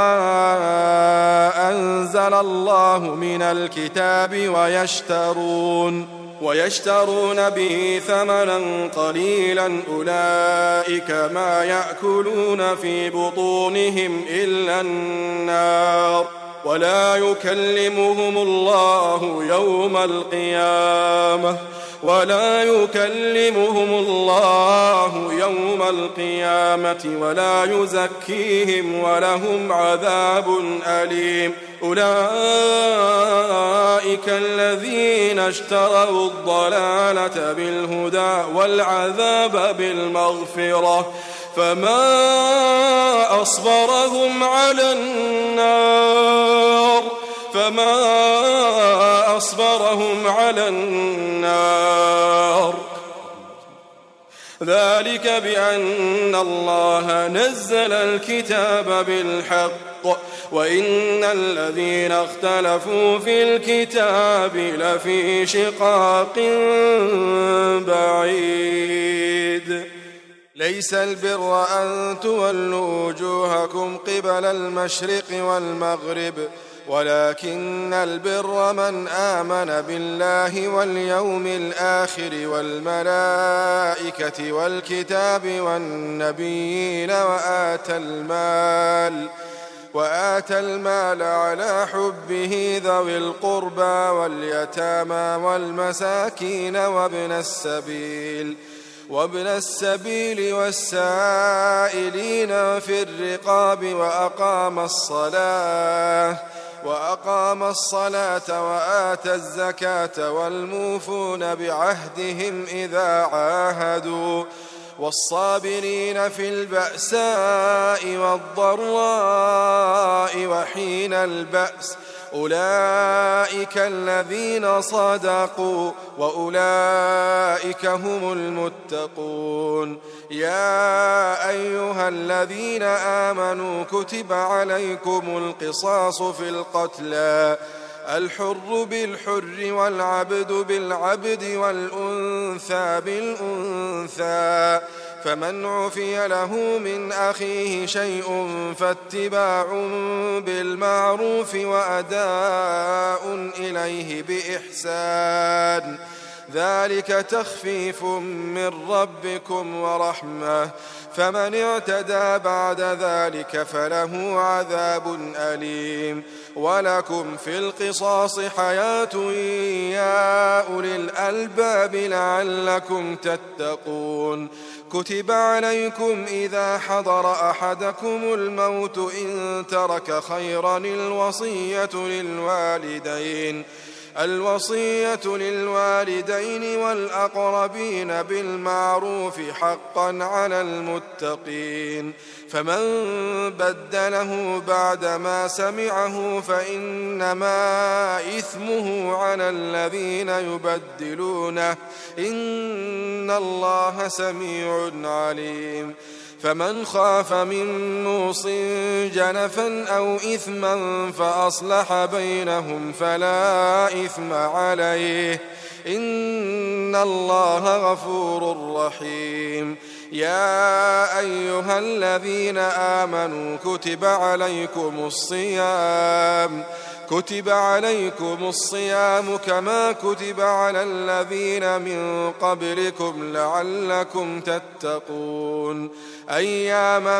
أنزل الله من الكتاب ويشترون ويشترون به ثمنا قليلا أولئك ما يأكلون في بطونهم إلا النار ولا يكلمهم الله يوم القيامة ولا يكلمهم الله يوم القيامة ولا يزكيهم ولهم عذاب أليم. أولئك الذين اشتروا الضلالة بالهدى والعذاب بالمغفرة فما أصبرهم على النار فما أصبرهم على النار ذلك بأن الله نزل الكتاب بالحق وإن الذين اختلفوا في الكتاب لفي شقاق بعيد. ليس البر أن تولوا وجوهكم قبل المشرق والمغرب ولكن البر من آمن بالله واليوم الآخر والملائكة والكتاب والنبيين وآتى المال وآتى المال على حبه ذوي القربى واليتامى والمساكين وابن السبيل وابن السبيل والسائلين في الرقاب وأقام الصلاة وأقام الصلاة وآتى الزكاة والموفون بعهدهم إذا عاهدوا والصابرين في البأساء والضراء وحين البأس أولئك الذين صدقوا وأولئك هم المتقون. يا أيها الذين آمنوا كتب عليكم القصاص في القتلى الحر بالحر والعبد بالعبد والأنثى بالأنثى فمن عفي له من أخيه شيء فاتباع بالمعروف وأداء إليه بإحسان ذلك تخفيف من ربكم ورحمة فمن اعتدى بعد ذلك فله عذاب أليم. ولكم في القصاص حياة يا أولي الألباب لعلكم تتقون. كتب عليكم إذا حضر أحدكم الموت إن ترك خيرا الوصية للوالدين الوصية للوالدين والأقربين بالمعروف حقا على المتقين. فمن بدله بعدما سمعه فإنما إثمه على الذين يبدلونه إن الله سميع عليم. فمن خاف من موص جنفا أو إثما فأصلح بينهم فلا إثم عليه إن الله غفور رحيم. يا أيها الذين آمنوا كتب عليكم الصيام كتب عليكم الصيام كما كتب على الذين من قبلكم لعلكم تتقون أياما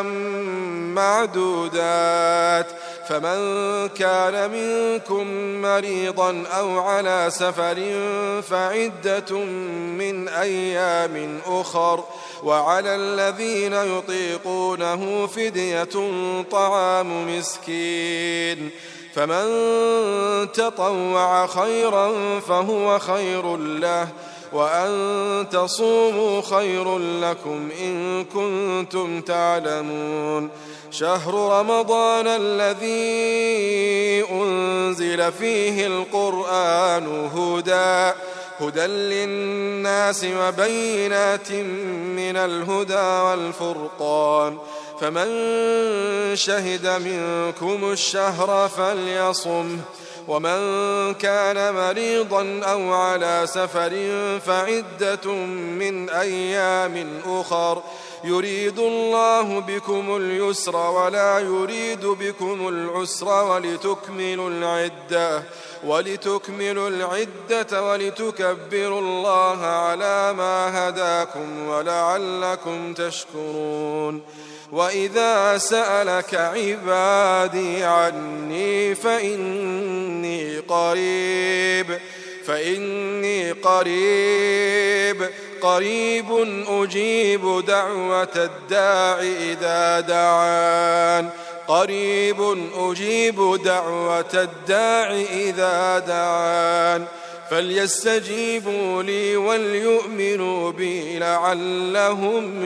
معدودات. فمن كان منكم مريضا أو على سفر فعدة من أيام أخر وعلى الذين يطيقونه فدية طعام مسكين فمن تطوع خيرا فهو خير له وأن تصوموا خير لكم إن كنتم تعلمون. شهر رمضان الذي أنزل فيه القرآن هدى هدى للناس وبينات من الهدى والفرقان فمن شهد منكم الشهر فليصمه ومن كان مريضا أو على سفر فعدة من أيام أخر يريد الله بكم اليسر ولا يريد بكم العسر ولتكملوا العدة ولتكملوا العدة ولتكبروا الله على ما هداكم ولعلكم تشكرون. وإذا سألك عبادي عني فإني قريب فإني قريب قريب أجيب دعوة الداع إذا دعان قريب أجيب دعوة الداع إذا دعان فليستجيبوا لي وليؤمنوا بي لعلهم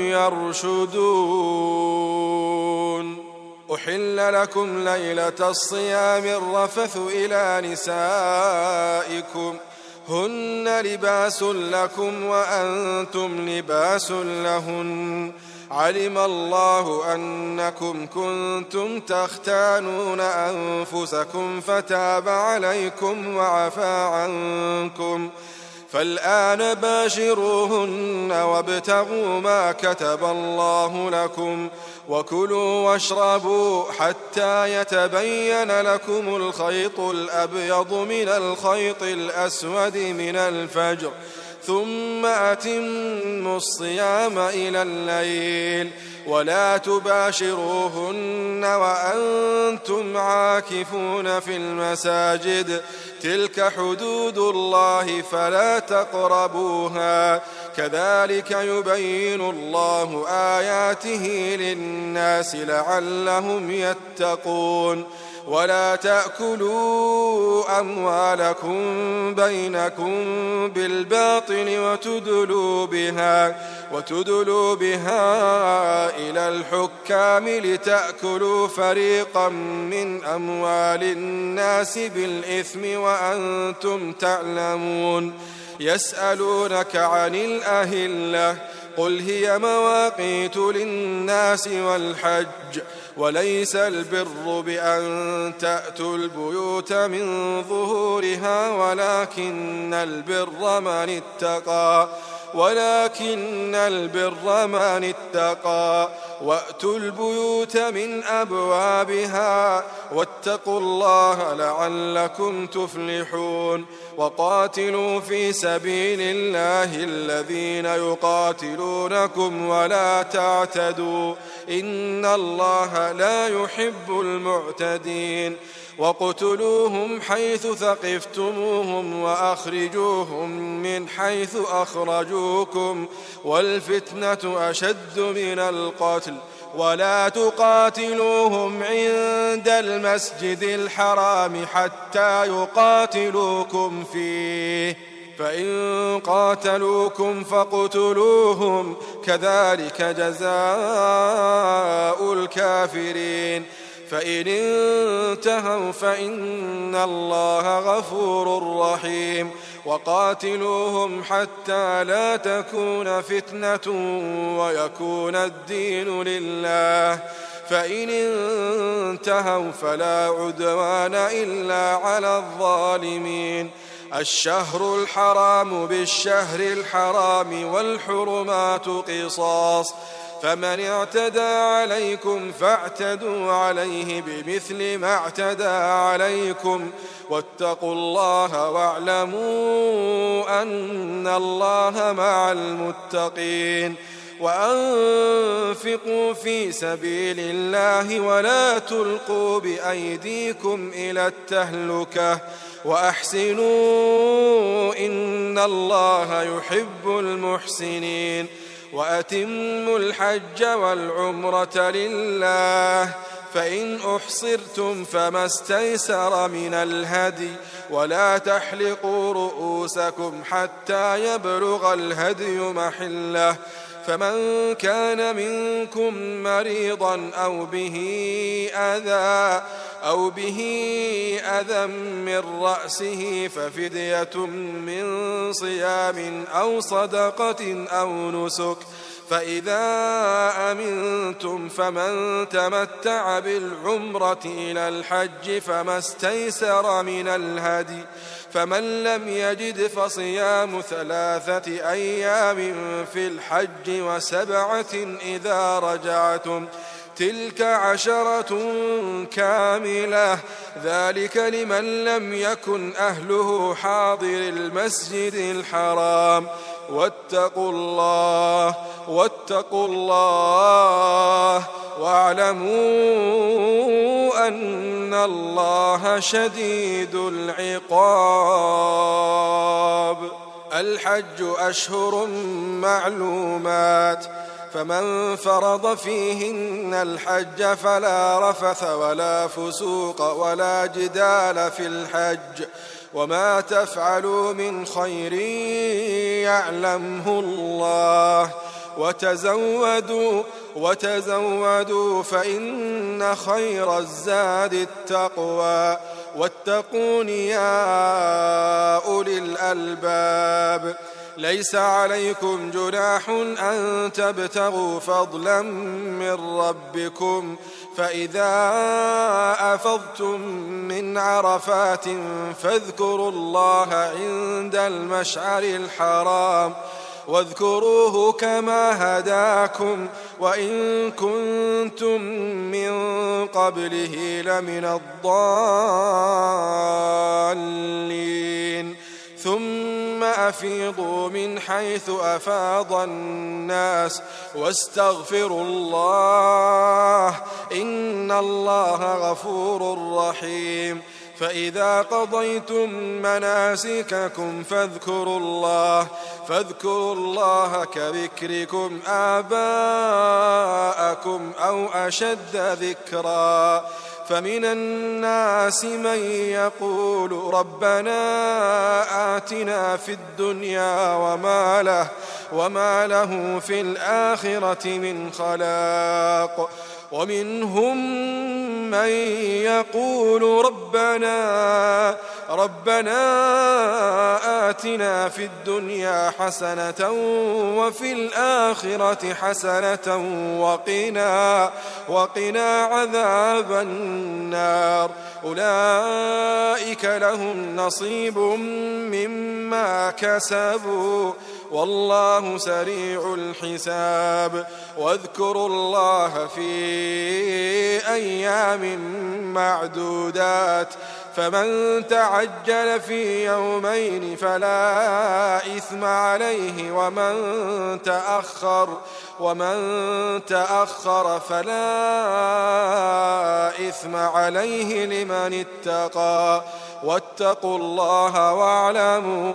يرشدون. أحل لكم ليلة الصيام الرفث إلى نسائكم هن لباس لكم وأنتم لباس لهن علم الله أنكم كنتم تختانون أنفسكم فتاب عليكم وعفى عنكم فالآن باشروهن وابتغوا ما كتب الله لكم وكلوا واشربوا حتى يتبين لكم الخيط الأبيض من الخيط الأسود من الفجر ثم أتموا الصيام إلى الليل ولا تباشروهن وأنتم عاكفون في المساجد تلك حدود الله فلا تقربوها كذلك يبين الله آياته للناس لعلهم يتقون ولا تأكلوا أموالكم بينكم بالباطل وتدلوا بها, وتدلوا بها إلى الحكام لتأكلوا فريقا من أموال الناس بالإثم وأنتم تعلمون يسألونك عن الأهلة قل هي مواقيت للناس والحج وليس البر بأن تأتوا البيوت من ظهورها ولكن البر من اتقى ولكن البر من اتقى وأتوا البيوت من أبوابها واتقوا الله لعلكم تفلحون وقاتلوا في سبيل الله الذين يقاتلونكم ولا تعتدوا إن الله لا يحب المعتدين وقتلوهم حيث ثقفتموهم وأخرجوهم من حيث أخرجوكم والفتنة أشد من القتل ولا تقاتلوهم عند المسجد الحرام حتى يقاتلوكم فيه فإن قاتلوكم فاقتلوهم كذلك جزاء الكافرين فإن انتهوا فإن الله غفور رحيم وقاتلوهم حتى لا تكون فتنة ويكون الدين لله فإن انتهوا فلا عدوان إلا على الظالمين الشهر الحرام بالشهر الحرام والحرمات قصاص فمن اعتدى عليكم فاعتدوا عليه بمثل ما اعتدى عليكم واتقوا الله واعلموا أن الله مع المتقين وأنفقوا في سبيل الله ولا تلقوا بأيديكم إلى التهلكة وأحسنوا إن الله يحب المحسنين وأتموا الحج والعمرة لله فإن أحصرتم فما استيسر من الهدي ولا تحلقوا رؤوسكم حتى يبلغ الهدي محله فمن كان منكم مريضا أو به أذى أو به أذى من رأسه ففدية من صيام أو صدقة أو نسك فإذا أمنتم فمن تمتع بالعمرة إلى الحج فما استيسر من الهدي فمن لم يجد فصيام ثلاثة أيام في الحج وسبعة إذا رجعتم تلك عشرة كاملة ذلك لمن لم يكن أهله حاضر المسجد الحرام واتقوا الله واتقوا الله واعلموا أن الله شديد العقاب الحج أشهر معلومات فمن فرض فيهن الحج فلا رفث ولا فسوق ولا جدال في الحج وما تفعلوا من خير يعلمه الله وتزودوا وتزودوا فإن خير الزاد التقوى واتقون يا أولي الألباب. ليس عليكم جناح أن تبتغوا فضلا من ربكم، فإذا أفضتم من عرفات فاذكروا الله عند المشعر الحرام واذكروه كما هداكم وإن كنتم من قبله لمن الضالين. ثم أفيضوا من حيث أفاض الناس واستغفروا الله إن الله غفور رحيم. فإذا قضيتم مناسككم فاذكروا الله فاذكروا الله كذكركم آباءكم أو أشد ذكرا. فمن الناس من يقول ربنا آتنا في الدنيا وما له, وما له في الآخرة من خلاق. ومنهم من يقول ربنا ربنا آتنا في الدنيا حسنة وفي الآخرة حسنة وقنا, وقنا عذاب النار. أولئك لهم نصيب مما كسبوا والله سريع الحساب. واذكروا الله في أيام معدودات فمن تعجل في يومين فلا إثم عليه ومن تأخر ومن تأخر فلا إثم عليه لمن اتقى. واتقوا الله واعلموا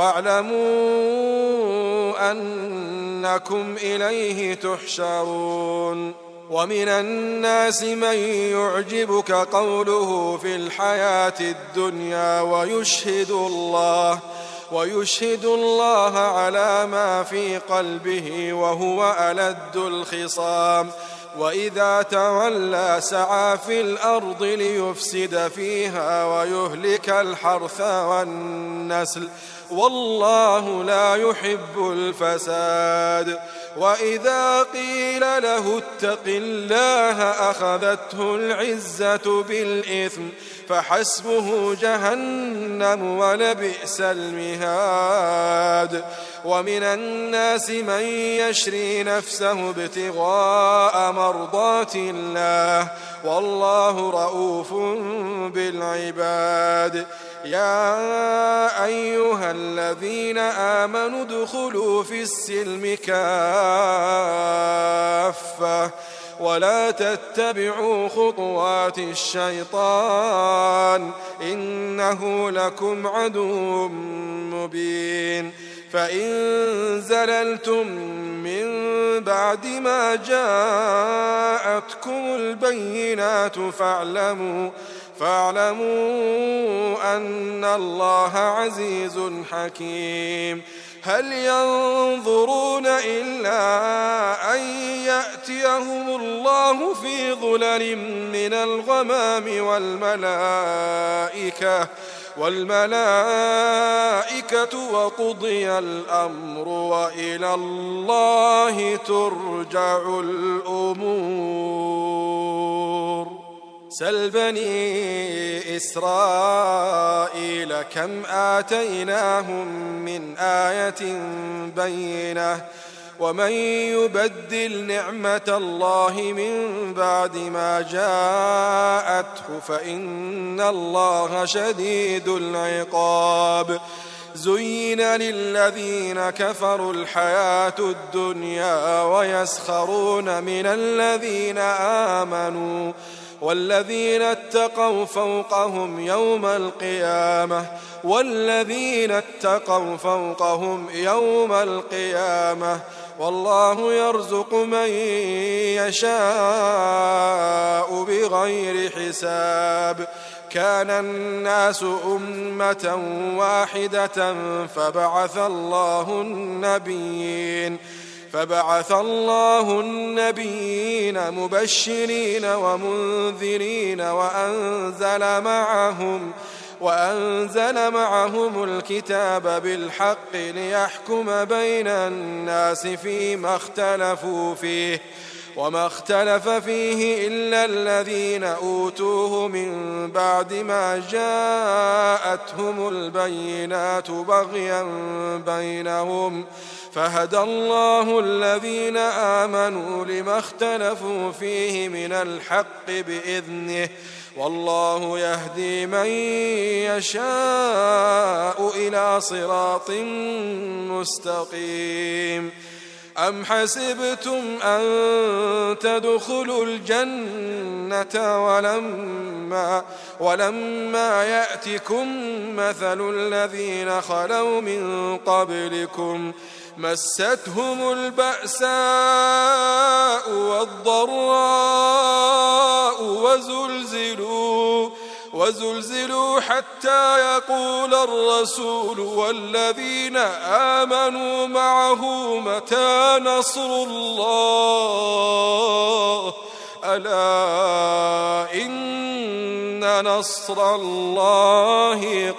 واعلموا أنكم إليه تحشرون. ومن الناس من يعجبك قوله في الحياة الدنيا ويشهد الله ويشهد الله على ما في قلبه وهو ألد الخصام. وإذا تولى سعى في الأرض ليفسد فيها ويهلك الحرث والنسل والله لا يحب الفساد. وإذا قيل له اتق الله أخذته العزة بالإثم فحسبه جهنم ولبئس المهاد. ومن الناس من يشري نفسه ابتغاء مرضات الله والله رؤوف بالعباد. يا أيها الذين آمنوا ادخلوا في السلم كافة ولا تتبعوا خطوات الشيطان إنه لكم عدو مبين. فإن زللتم من بعد ما جاءتكم البينات فاعلموا فاعلموا أن الله عزيز حكيم. هل ينظرون إلا أن يأتيهم الله في ظلل من الغمام والملائكة والملائكة وقضي الأمر وإلى الله ترجع الأمور. سل بني إسرائيل كم آتيناهم من آية بينة ومن يبدل نعمة الله من بعد ما جاءته فإن الله شديد العقاب. زين للذين كفروا الحياة الدنيا ويسخرون من الذين آمنوا والذين اتقوا فوقهم يوم القيامة والذين اتقوا فوقهم يوم القيامة والله يرزق من يشاء بغير حساب. كان الناس أمة واحدة فبعث الله النبيين فبعث الله النبيين مبشرين ومنذرين وأنزل معهم وأنزل معهم الكتاب بالحق ليحكم بين الناس فيما اختلفوا فيه وما اختلف فيه إلا الذين أوتوه من بعد ما جاءتهم البينات بغيا بينهم فهدى الله الذين آمنوا لما اختلفوا فيه من الحق بإذنه والله يهدي من يشاء إلى صراط مستقيم. أم حسبتم أن تدخلوا الجنة ولما, ولما يأتكم مثل الذين خلوا من قبلكم مستهم البأساء والضراء وزلزلوا وزلزلوا حتى يقول الرسول والذين آمنوا معه متى نصر الله ألا إن نصر الله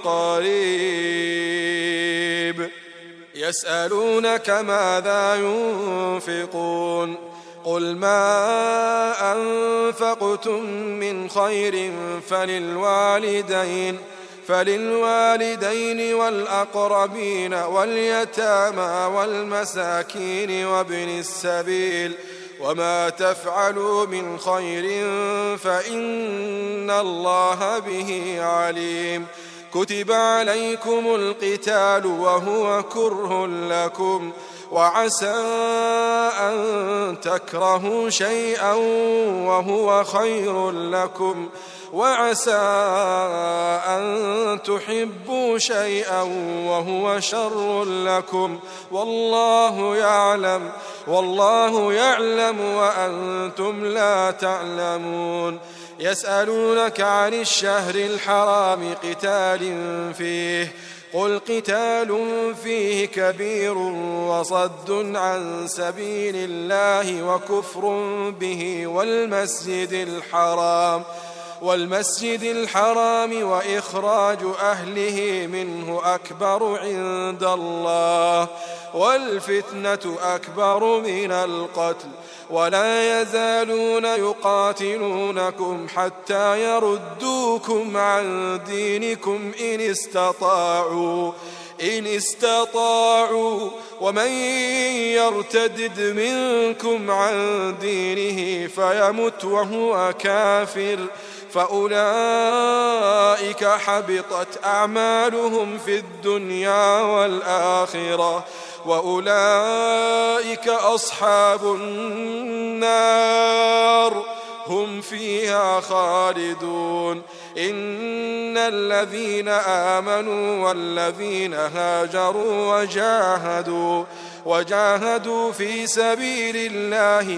قريب. يسألونك ماذا ينفقون قل ما أنفقتم من خير فللوالدين فللوالدين والأقربين واليتامى والمساكين وابن السبيل وما تفعلوا من خير فإن الله به عليم. كتب عليكم القتال وهو كره لكم وعسى أن تكرهوا شيئا وهو خير لكم وعسى أن تحبوا شيئا وهو شر لكم والله يعلم والله يعلم وأنتم لا تعلمون. يسألونك عن الشهر الحرام قتال فيه قل قتال فيه كبير وصد عن سبيل الله وكفر به والمسجد الحرام والمسجد الحرام وإخراج أهله منه أكبر عند الله والفتنة أكبر من القتل ولا يزالون يقاتلونكم حتى يردوكم عن دينكم إن استطاعوا إن استطاعوا ومن يرتدد منكم عن دينه فيمت وهو كافر فأولئك حبطت أعمالهم في الدنيا والآخرة وأولئك أصحاب النار هم فيها خالدون. إن الذين آمنوا والذين هاجروا وجاهدوا وجاهدوا في سبيل الله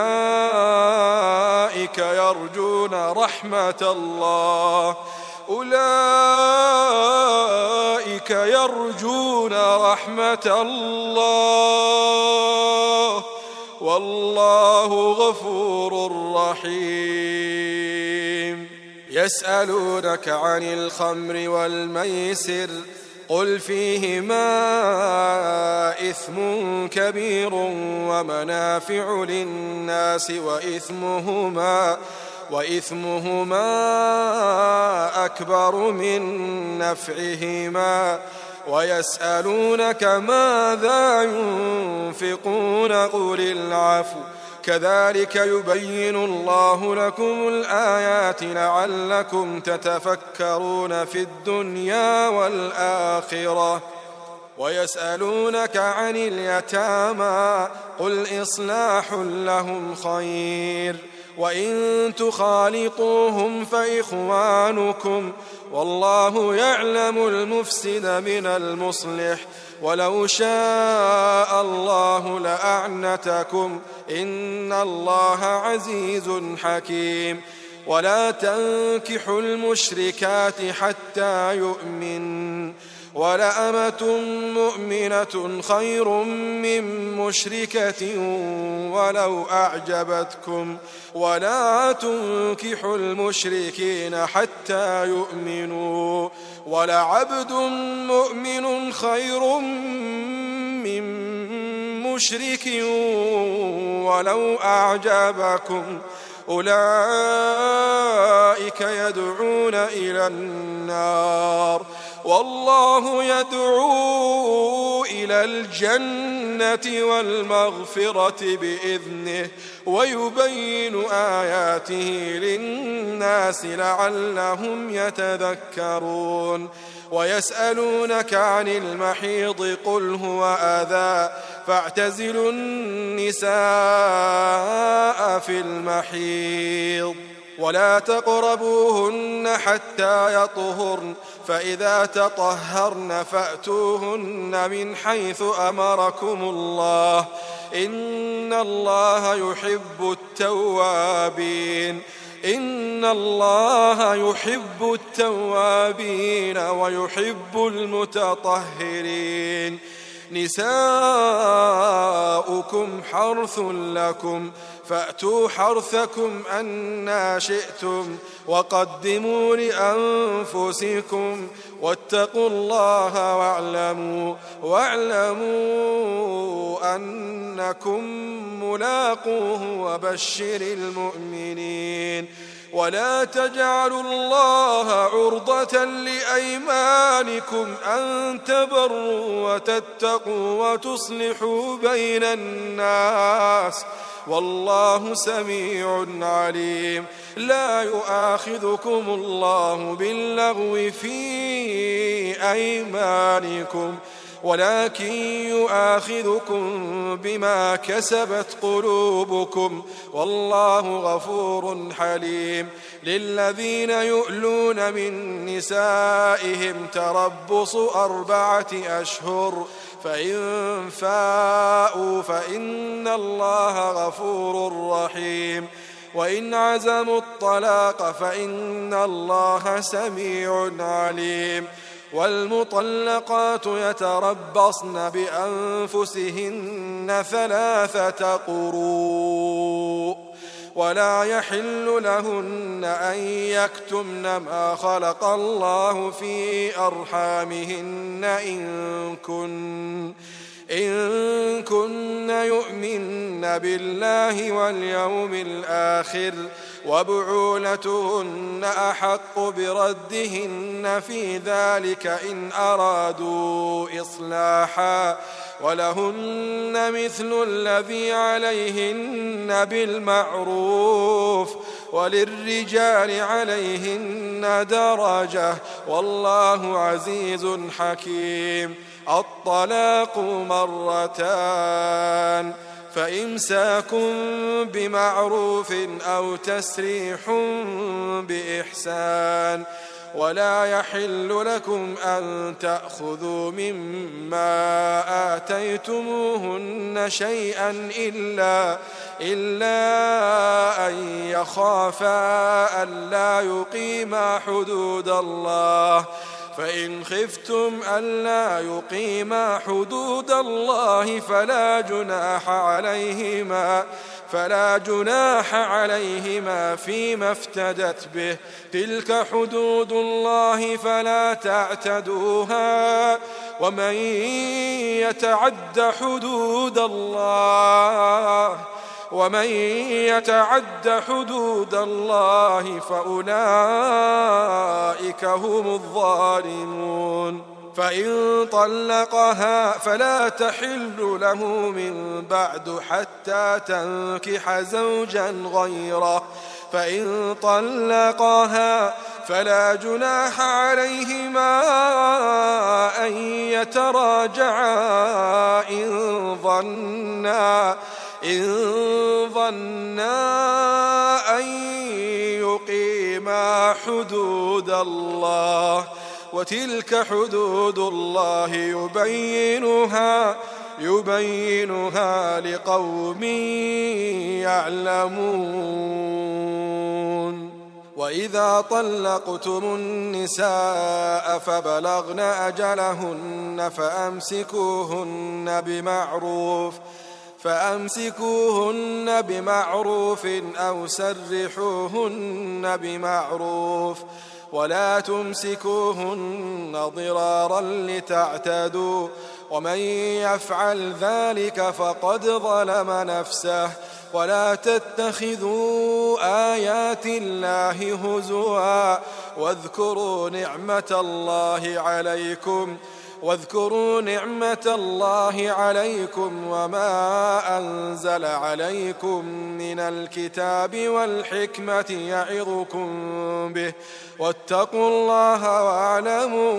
أولئك يرجون رحمة الله أولئك يرجون رحمة الله والله غفور رحيم. يسألونك عن الخمر والميسر قل فيهما إثم كبير ومنافع للناس وإثمهما وإثمهما أكبر من نفعهما ويسألونك ماذا ينفقون قل العفو كذلك يبين الله لكم الآيات لعلكم تتفكرون في الدنيا والآخرة. ويسألونك عن اليتامى قل إصلاح لهم خير وإن تخالطوهم فإخوانكم والله يعلم المفسد من المصلح ولو شاء الله لأعنتكم إن الله عزيز حكيم. ولا تنكحوا المشركات حتى يؤمن ولأمة مؤمنة خير من مشركة ولو أعجبتكم ولا تنكحوا المشركين حتى يؤمنوا ولعبد مؤمن خير من مشرك ولو أعجبكم أولئك يدعون إلى النار والله يدعو إلى الجنة والمغفرة بإذنه ويبين آياته للناس لعلهم يتذكرون ويسألونك عن المحيض قل هو أذى فاعتزلوا النساء في المحيض ولا تقربوهن حتى يطهرن فإذا تطهرن فأتوهن من حيث أمركم الله إن الله يحب التوابين إن الله يحب التوابين ويحب المتطهرين نساؤكم حرث لكم فأتوا حرثكم أنى شئتم وقدموا لأنفسكم واتقوا الله واعلموا واعلموا أنكم ملاقوه وبشر المؤمنين ولا تجعلوا الله عرضة لأيمانكم أن تبروا وتتقوا وتصلحوا بين الناس والله سميع عليم لا يؤاخذكم الله باللغو في أيمانكم ولكن يؤاخذكم بما كسبت قلوبكم والله غفور حليم للذين يؤلون من نسائهم تربص أربعة أشهر فإن فاءوا فإن الله غفور رحيم وإن عزموا الطلاق فإن الله سميع عليم والمطلقات يتربصن بأنفسهن ثلاثة قروء ولا يحل لهن أن يكتمن ما خلق الله في أرحامهن إن كن إن كن يؤمن بالله واليوم الآخر وبعولتهن أحق بردهن في ذلك إن أرادوا إصلاحا ولهن مثل الذي عليهن بالمعروف وللرجال عليهن درجة والله عزيز حكيم الطلاق مرتان فإمساك بمعروف أو تسريح بإحسان ولا يحل لكم أن تأخذوا مما آتيتموهن شيئا إلا, إلا أن يخافا ألا يقيما حدود الله فإن خفتم ألا يقيما حدود الله فلا جناح عليهما فلا جناح عليهما فيما افتدت به تلك حدود الله فلا تعتدوها ومن يتعد حدود الله ومن يتعد حدود الله فأولئك هم الظالمون فإن طلقها فلا تحل له من بعد حتى تنكح زوجا غيره فإن طلقها فلا جناح عليهما أن يتراجعا إن ظنا إن ظنا أن يقيما حدود الله وتلك حدود الله يبينها يبينها لقوم يعلمون وإذا طلقتم النساء فبلغن أجلهن فأمسكوهن بمعروف فأمسكوهن بمعروف أو سرحوهن بمعروف ولا تمسكوهن ضرارا لتعتدوا ومن يفعل ذلك فقد ظلم نفسه ولا تتخذوا آيات الله هزوا واذكروا نعمة الله عليكم واذكروا نعمة الله عليكم وما أنزل عليكم من الكتاب والحكمة يعظكم به واتقوا الله واعلموا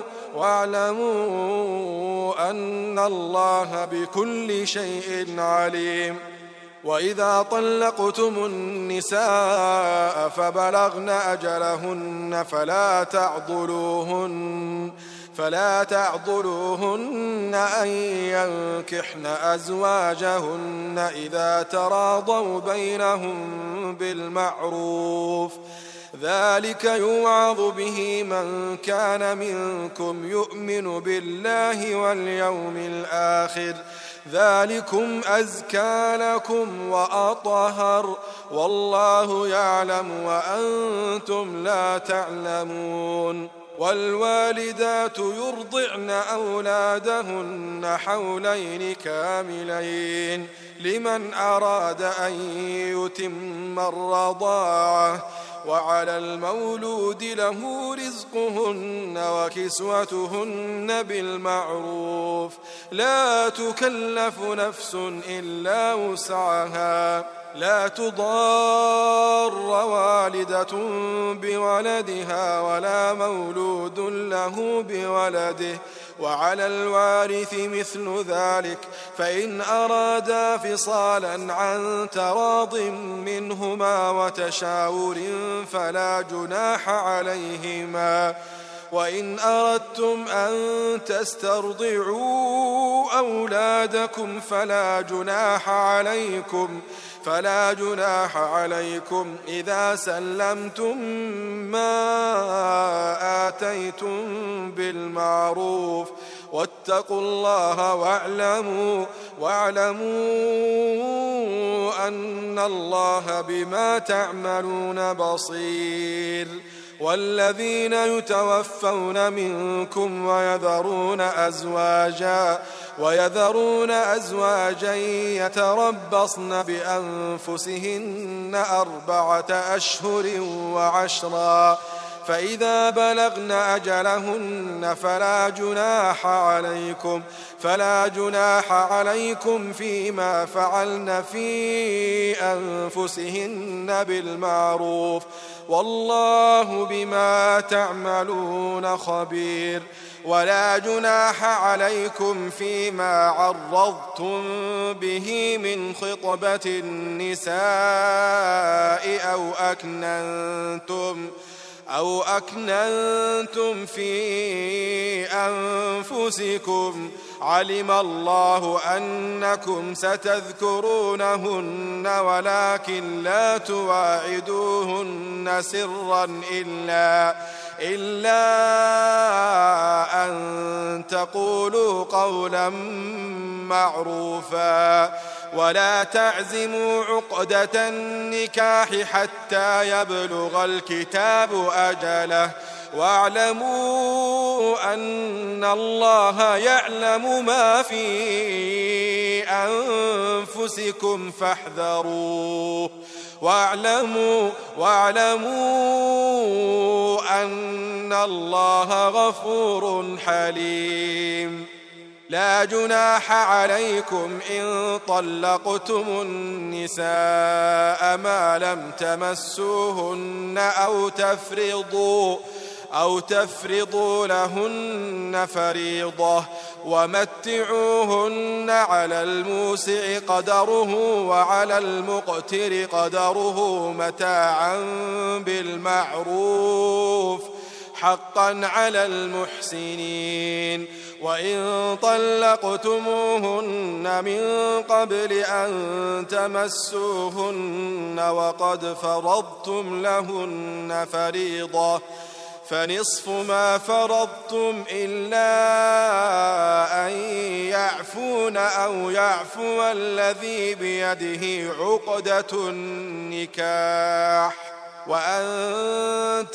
واعلموا أن الله بكل شيء عليم. وإذا طلقتم النساء فبلغن أجلهن فلا تعضلوهن فلا تعضلوهن أن ينكحن أزواجهن إذا تراضوا بينهم بالمعروف ذلك يوعظ به من كان منكم يؤمن بالله واليوم الآخر ذلكم أزكى لكم وأطهر والله يعلم وأنتم لا تعلمون. والوالدات يرضعن أولادهن حولين كاملين لمن أراد أن يتم الرضاعة وعلى المولود له رزقهن وكسوتهن بالمعروف لا تكلف نفس إلا وسعها لا تضار والدة بولدها ولا مولود له بولده وعلى الوارث مثل ذلك فإن أرادا فصالا عن تراض منهما وتشاور فلا جناح عليهما وإن أردتم أن تسترضعوا أولادكم فلا جناح عليكم فلا جناح عليكم إذا سلمتم ما آتيتم بالمعروف واتقوا الله واعلموا واعلموا أن الله بما تعملون بصير. والذين يتوفون منكم ويذرون أزواجا ويذرون أزواجا يتربصن بأنفسهن أربعة أشهر وعشرا فإذا بلغن أجلهن فلا جناح عليكم فلا جناح عليكم فيما فعلن في أنفسهن بالمعروف والله بما تعملون خبير. ولا جناح عليكم فيما عرضتم به من خطبة النساء أو أكننتم أو أكننتم في أنفسكم علم الله أنكم ستذكرونهن ولكن لا تواعدوهن سرا إلا إلا أن تقولوا قولا معروفا ولا تعزموا عقدة النكاح حتى يبلغ الكتاب أجله واعلموا أن الله يعلم ما في أنفسكم فاحذروه واعلموا واعلموا أن الله غفور حليم. لا جناح عليكم إن طلقتم النساء ما لم تمسوهن أو تفرضوا أو تفرضوا لهن فريضة ومتعوهن على الموسع قدره وعلى المقتر قدره متاعا بالمعروف حقا على المحسنين وإن طلقتموهن من قبل أن تمسوهن وقد فرضتم لهن فريضة فنصف ما فرضتم إلا أن يعفون أو يعفو الذي بيده عقدة النكاح وأن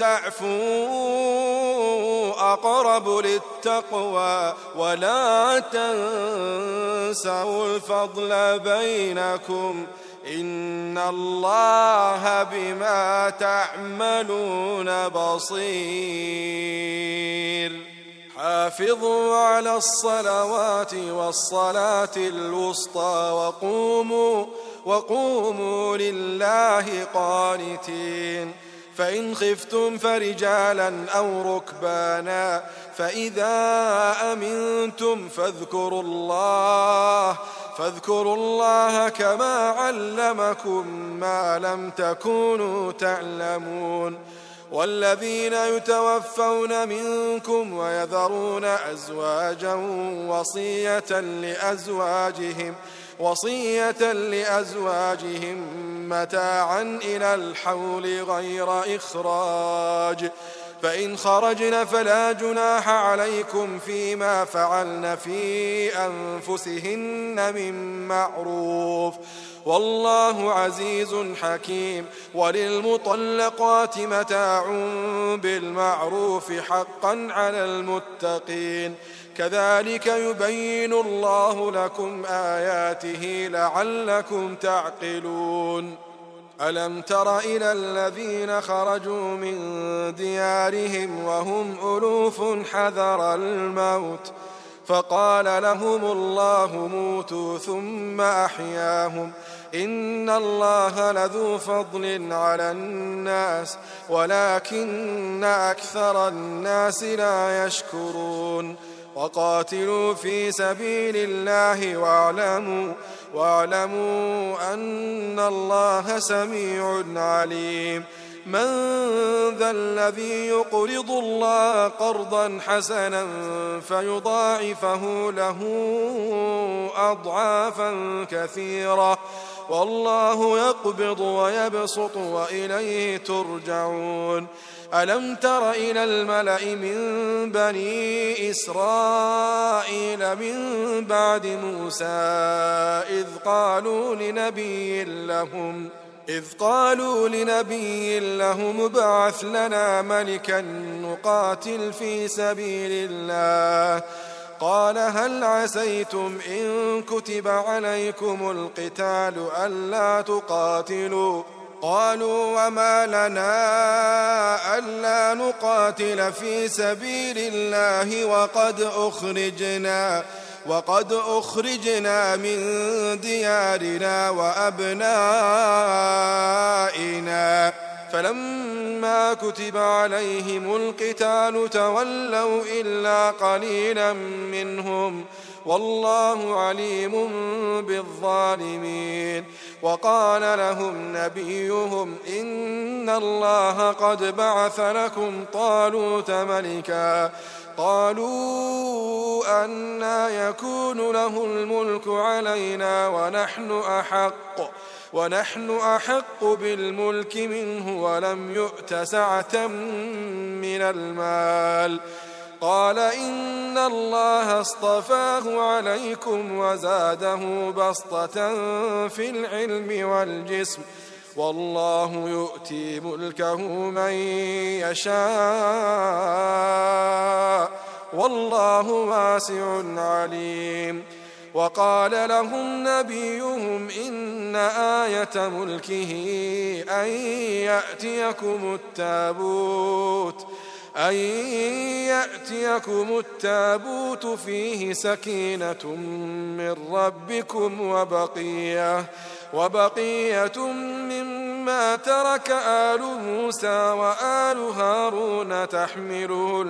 تعفوا أقرب للتقوى ولا تنسوا الفضل بينكم إن الله بما تعملون بصير. حافظوا على الصلوات والصلاة الوسطى وقوموا وقوموا لله قانتين. فإن خفتم فرجالا أو ركبانا فإذا أمنتم فاذكروا الله فاذكروا الله كما علمكم ما لم تكونوا تعلمون. والذين يتوفون منكم ويذرون أزواجا وصية لأزواجهم وصية لأزواجهم متاعا إلى الحول غير إخراج فإن خرجن فلا جناح عليكم فيما فعلن في أنفسهن من معروف والله عزيز حكيم. وللمطلقات متاع بالمعروف حقا على المتقين كذلك يبين الله لكم آياته لعلكم تعقلون. ألم تر إلى الذين خرجوا من ديارهم وهم ألوف حذر الموت فقال لهم الله موتوا ثم أحياهم إن الله لذو فضل على الناس ولكن أكثر الناس لا يشكرون. وقاتلوا في سبيل الله واعلموا واعلموا أن الله سميع عليم. من ذا الذي يقرض الله قرضا حسنا فيضاعفه له أضعافا كثيرة والله يقبض ويبسط وإليه ترجعون. ألم تر إلى الملأ من بني إسرائيل من بعد موسى إذ قالوا لنبي لهم إذ قالوا لنبي لهم ابعث لنا ملكا نقاتل في سبيل الله قال هل عسيتم إن كتب عليكم القتال ألا تقاتلوا قالوا وما لنا ألا نقاتل في سبيل الله وقد أخرجنا وقد أخرجنا من ديارنا وأبنائنا فلما كتب عليهم القتال تولوا إلا قليلا منهم والله عليم بالظالمين. وقال لهم نبيهم إن الله قد بعث لكم طالوت ملكا قالوا أنى يكون له الملك علينا ونحن أحق ونحن أحق بالملك منه ولم يؤت سعة من المال قال إن الله اصطفاه عليكم وزاده بسطة في العلم والجسم والله يؤتي ملكه من يشاء والله واسع عليم. وقال لهم نبيهم إن آية ملكه أن يأتيكم التابوت أن يأتيكم التابوت فيه سكينة من ربكم وبقية وبقية مما ترك آل موسى وآل هارون تحمله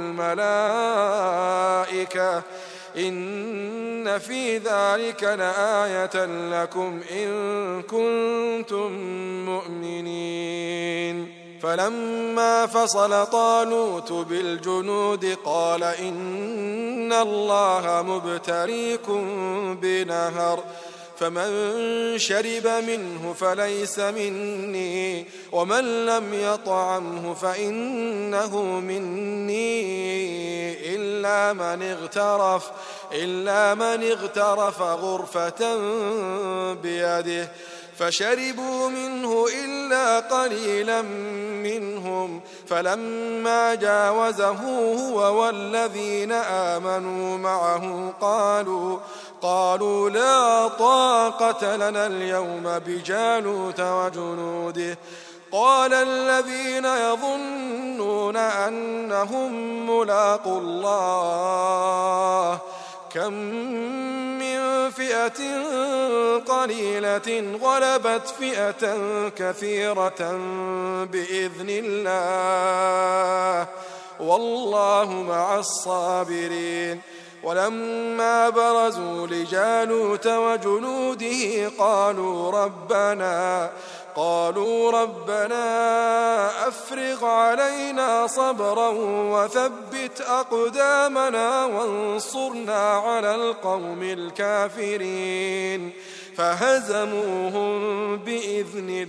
الملائكة إن في ذلك لآية لكم إن كنتم مؤمنين. فلما فلما فصل طالوت بالجنود قال إن الله مبتليكم بنهر فمن شرب منه فليس مني ومن لم يطعمه فإنه مني إلا من اغترف إلا من اغترف غرفة بيده فشربوا منه إلا قليلا منهم فلما جاوزه هو والذين آمنوا معه قالوا قالوا لا طاقة لنا اليوم بجالوت وجنوده قال الذين يظنون أنهم ملاقو الله كم من فئة قليلة غلبت فئة كثيرة بإذن الله والله مع الصابرين ولما برزوا لجالوت وجنوده قالوا ربنا قالوا ربنا أفرغ علينا صبرا وثبت أقدامنا وانصرنا على القوم الكافرين فهزموهم بإذن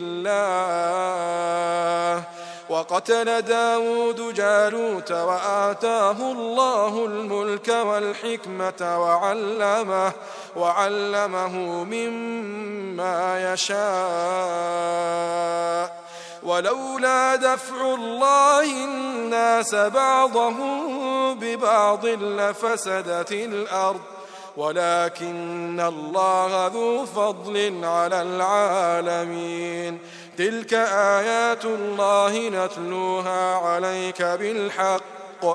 الله وقتل داود جالوت وآتاه الله الملك والحكمة وعلمه, وعلمه مما يشاء ولولا دفع الله الناس بعضهم ببعض لفسدت الأرض ولكن الله ذو فضل على العالمين تلك آيات الله نتلوها عليك بالحق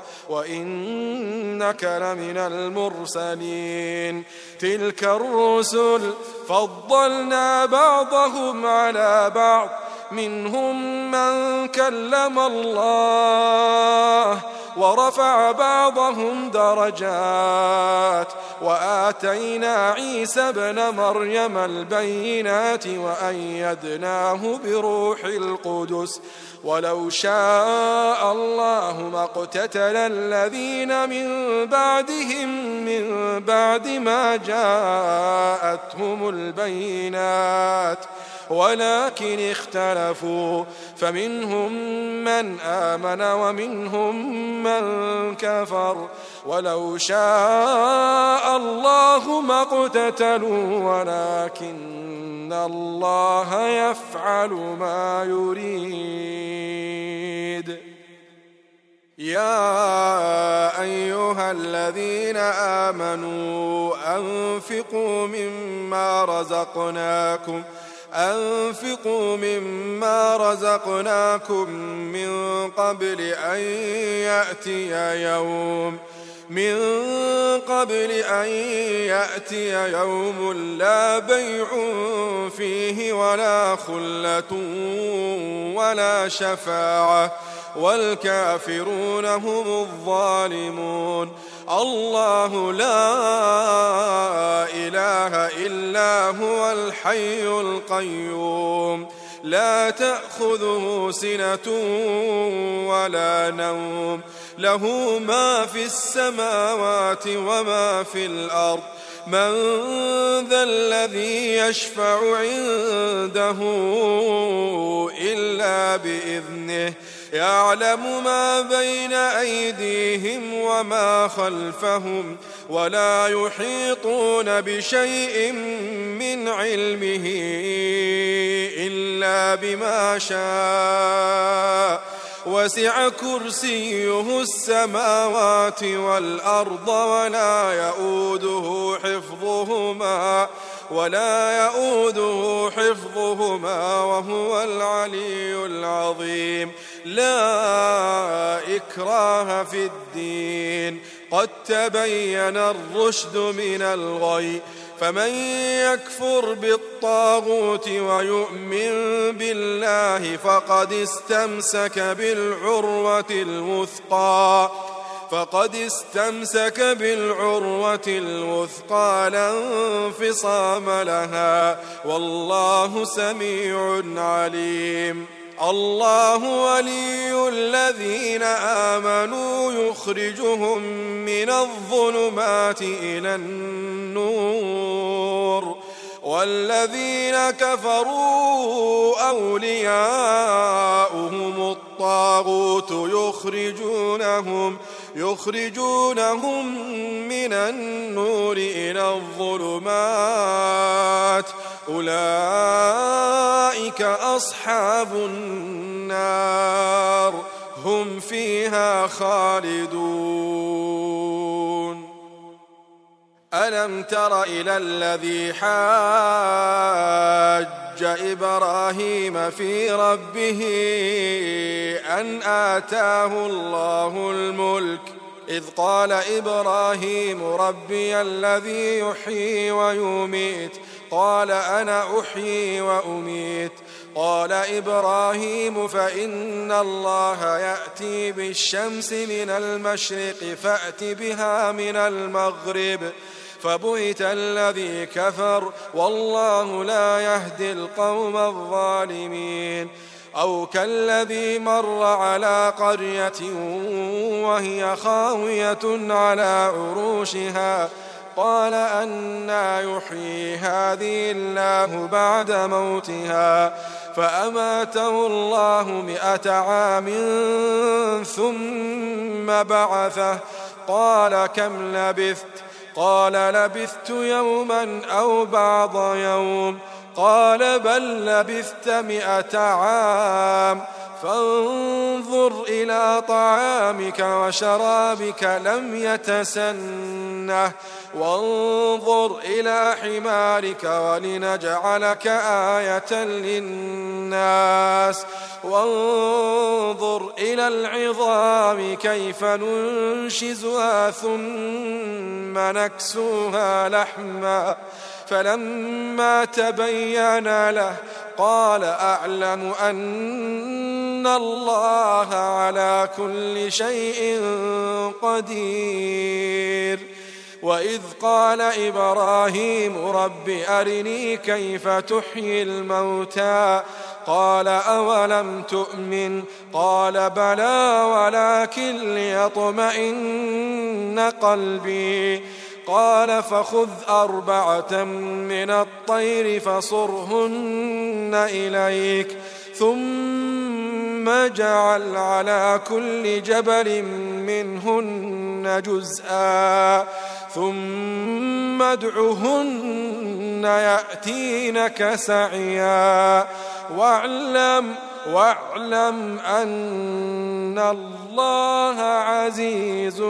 وإنك لمن المرسلين تلك الرسل فضلنا بعضهم على بعض منهم من كلم الله ورفع بعضهم درجات وآتينا عيسى ابن مريم البينات وأيدناه بروح القدس ولو شاء الله ما اقتتل الذين من بعدهم من بعد ما جاءتهم البينات ولكن اختلفوا فمنهم من آمن ومنهم من كفر ولو شاء الله ما اقتتلوا ولكن الله يفعل ما يريد يا أيها الذين آمنوا أنفقوا مما رزقناكم أنفقوا مما رزقناكم من قبل أن يأتي يوم من قبل أن يأتي يوم لا بيع فيه ولا خلة ولا شفاعة والكافرون هم الظالمون الله لا إله إلا هو الحي القيوم لا تأخذه سنة ولا نوم له ما في السماوات وما في الأرض من ذا الذي يشفع عنده إلا بإذنه يعلم ما بين أيديهم وما خلفهم ولا يحيطون بشيء من علمه إلا بما شاء وسع كرسيه السماوات والأرض ولا يؤوده حفظهما ولا يؤوده حفظهما وهو العلي العظيم لا إكراه في الدين قد تبين الرشد من الغي فمن يكفر بالطاغوت ويؤمن بالله فقد استمسك بالعروة الوثقى فقد استمسك بالعروة الوثقى لا انفصام لها والله سميع عليم الله ولي الذين آمنوا يخرجهم من الظلمات إلى النور والذين كفروا أولياؤهم الطاغوت يخرجونهم يخرجونهم من النور إلى الظلمات أولئك أصحاب النار هم فيها خالدون. ألم تر إلى الذي حاج إبراهيم في ربه أن آتاه الله الملك إذ قال إبراهيم ربي الذي يحيي ويميت قال أنا أحيي وأميت قال إبراهيم فإن الله يأتي بالشمس من المشرق فأت بها من المغرب فبهت الذي كفر والله لا يهدي القوم الظالمين. أو كالذي مر على قرية وهي خاوية على عروشها قال أنى يحيي هذه الله بعد موتها فأماته الله مئة عام ثم بعثه قال كم لبثت قال لبثت يوما أو بعض يوم قال بل لبثت مئة عام فانظر إلى طعامك وشرابك لم يتسنه وانظر إلى حمارك ولنجعلك آية للناس وانظر إلى العظام كيف ننشزها ثم نكسوها لحما فلما تبين له قال أعلم أن الله على كل شيء قدير. وإذ قال إبراهيم رب أرني كيف تحيي الموتى قال أولم تؤمن قال بلى ولكن ليطمئن قلبي قال فخذ أربعة من الطير فصرهن إليك ثم اجعل على كل جبل منهن جزءا ثم ادعهن يأتينك سعيا واعلم واعلم أن الله عزيز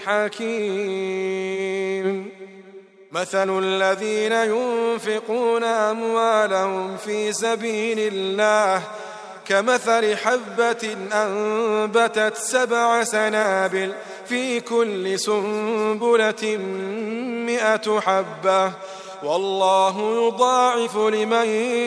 حكيم. مثل الذين ينفقون أموالهم في سبيل الله كمثل حبة أنبتت سبع سنابل في كل سنبلة مئة حبة والله يضاعف لمن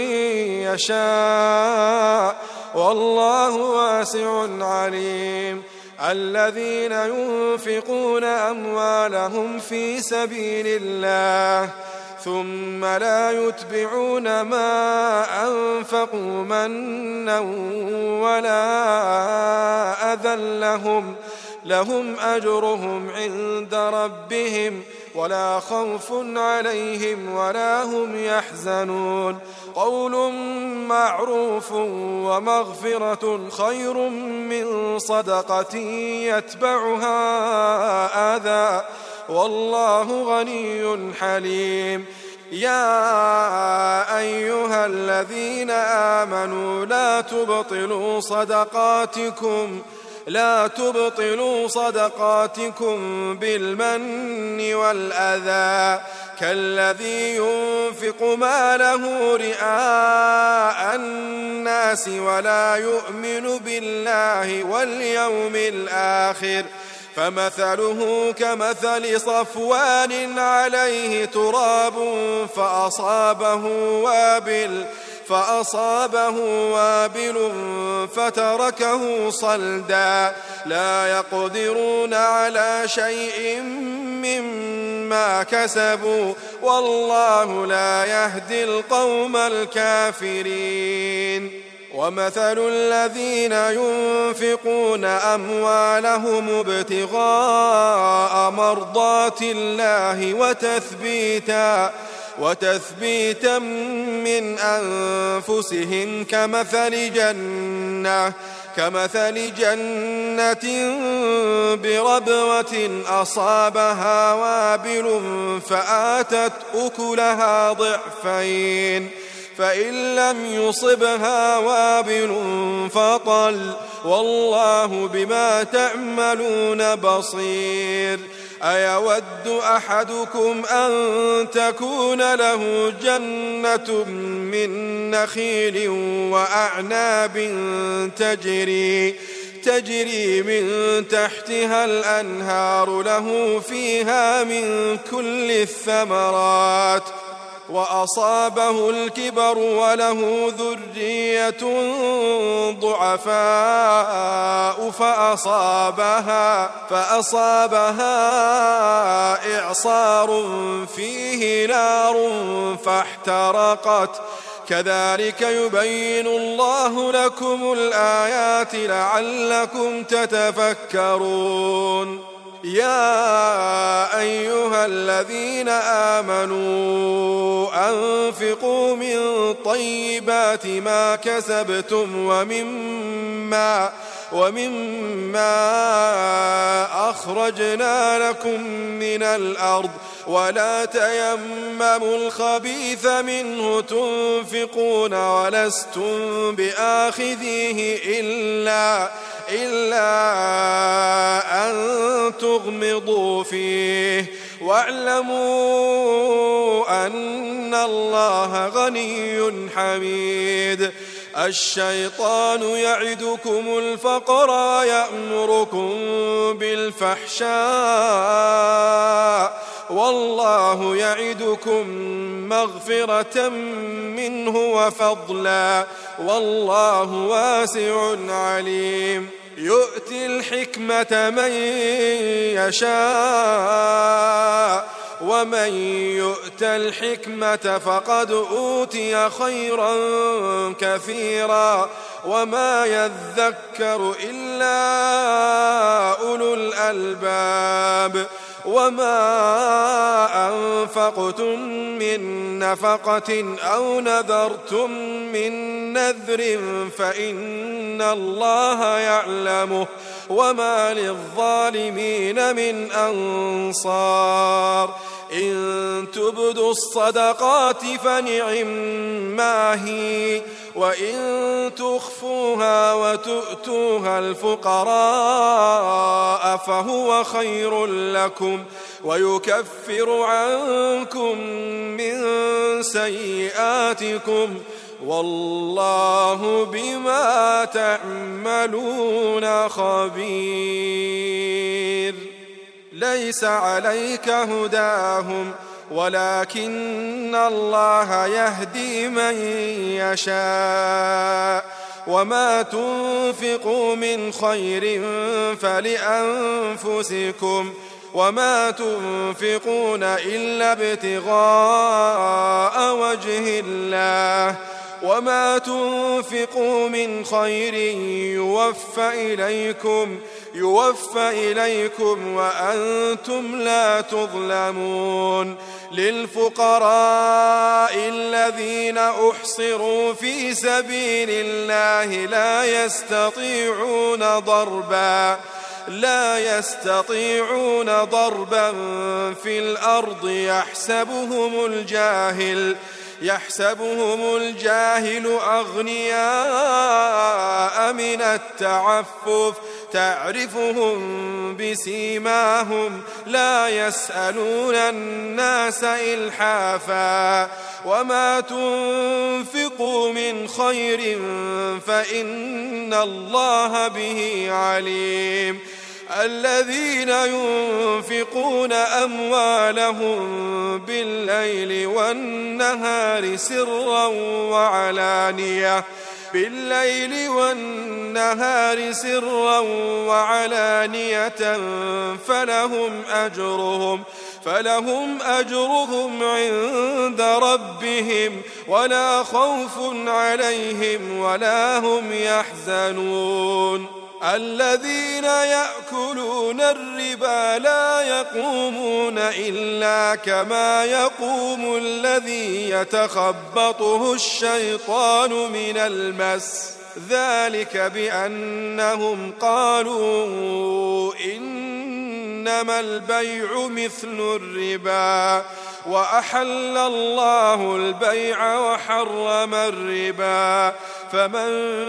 يشاء والله واسع عليم. الذين ينفقون أموالهم في سبيل الله ثم لا يتبعون ما أنفقوا منا ولا أذى لهم لهم أجرهم عند ربهم ولا خوف عليهم ولا هم يحزنون. قول معروف ومغفرة خير من صدقة يتبعها أذى والله غني حليم. يا أيها الذين آمنوا لا تبطلوا صدقاتكم لا تبطلوا صدقاتكم بالمن والأذى كالذي ينفق ماله رئاء الناس ولا يؤمن بالله واليوم الآخر فمثله كمثل صفوان عليه تراب فأصابه وابل فأصابه وابل فتركه صلدا لا يقدرون على شيء مما كسبوا والله لا يهدي القوم الكافرين. ومثل الذين ينفقون أموالهم ابتغاء مرضات الله وتثبيتا وتثبيتا من أنفسهم كمثل جنة كمثل جنة بربوة أصابها وابل فآتت أكلها ضعفين فإن لم يصبها وابل فطل والله بما تعملون بصير. أيود أحدكم أن تكون له جنة من نخيل وأعناب تجري تجري من تحتها الأنهار له فيها من كل الثمرات وأصابه الكبر وله ذرية ضعفاء فأصابها, فأصابها إعصار فيه نار فاحترقت كذلك يبين الله لكم الآيات لعلكم تتفكرون. يا أيها الذين آمنوا أنفقوا من طيبات ما كسبتم ومما, ومما أخرجنا لكم من الأرض ولا تيمموا الخبيث منه تنفقون ولستم بآخذيه إلا إلا أن تغمضوا فيه واعلموا أن الله غني حميد. الشيطان يعدكم الفقر ويأمركم بالفحشاء والله يعدكم مغفرة منه وفضلا والله واسع عليم. يؤتي الحكمة من يشاء ومن يؤت الحكمة فقد أوتي خيرا كثيرا وما يذكر إلا أولو الألباب. وما أنفقتم من نفقة أو نذرتم من نذر فإن الله يعلمه وما للظالمين من أنصار. إن تبدوا الصدقات فنعما هي وإن تخفوها وتؤتوها الفقراء فهو خير لكم ويكفر عنكم من سيئاتكم والله بما تعملون خبير. ليس عليك هداهم ولكن الله يهدي من يشاء وما تنفقوا من خير فلأنفسكم وما تنفقون إلا ابتغاء وجه الله وما تنفقوا من خير يوفى إليكم يوفى إليكم وأنتم لا تظلمون. للفقراء الذين أحصروا في سبيل الله لا يستطيعون ضربا لا يستطيعون ضربا في الأرض يحسبهم الجاهل يحسبهم الجاهل أغنياء من التعفف تعرفهم بسيماهم لا يسألون الناس إلحافا وما تنفقوا من خير فإن الله به عليم. الذين ينفقون أموالهم بالليل والنهار سرا وعلانية بالليل والنهار سرا وعلانية فلهم أجرهم فلهم أجرهم عند ربهم ولا خوف عليهم ولا هم يحزنون الذين يأكلون الربا لا يقومون إلا كما يقوم الذي يتخبطه الشيطان من المس ذلك بأنهم قالوا إنما البيع مثل الربا وأحل الله البيع وحرم الربا فمن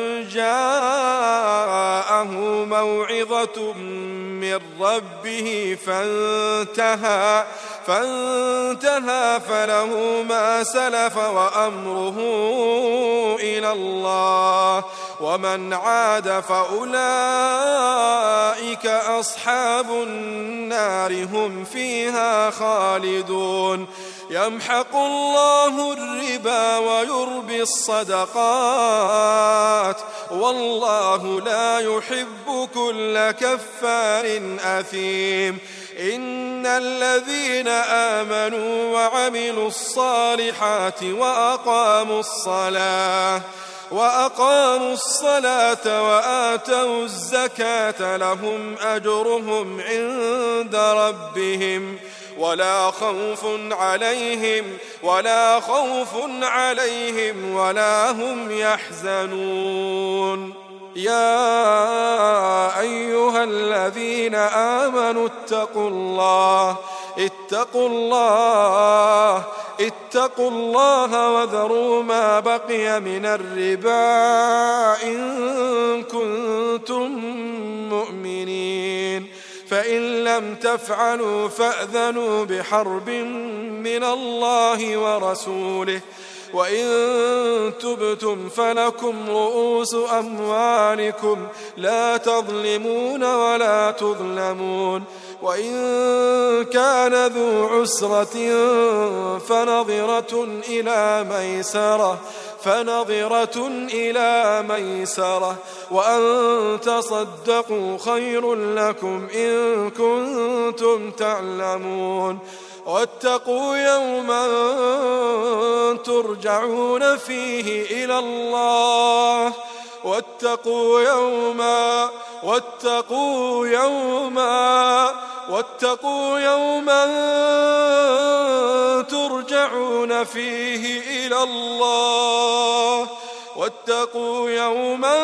جاءه موعظة من ربه فانتهى فانتهى فله ما سلف وأمره إلى الله ومن عاد فأولئك أصحاب النار هم فيها خالدون يمحق الله الربا ويربي الصدقات والله لا يحب كل كفار أثيم إن الذين آمنوا وعملوا الصالحات وأقاموا الصلاة وأقاموا الصلاة وآتوا الزكاة لهم أجرهم عند ربهم ولا خوف عليهم ولا خوف عليهم ولا هم يحزنون يا أيها الذين آمنوا اتقوا الله اتقوا الله اتقوا الله وذروا ما بقي من الربا إن كنتم مؤمنين فإن لم تفعلوا فأذنوا بحرب من الله ورسوله وإن تبتم فلكم رؤوس أموالكم لا تظلمون ولا تظلمون وإن كان ذو عسرة فنظرة إلى ميسرة فنظرة إلى ميسرة وأن تصدقوا خير لكم إن كنتم تعلمون واتقوا يوما ترجعون فيه إلى الله واتقوا يوما واتقوا يوما واتقوا يوما ترجعون فيه إلى الله واتقوا يوما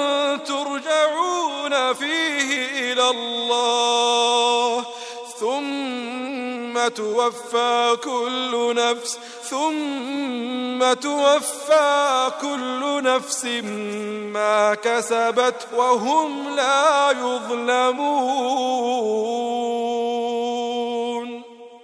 ترجعون فيه إلى الله ثم توفى كل نفس ثم توفى كل نفس ما كسبت وهم لا يظلمون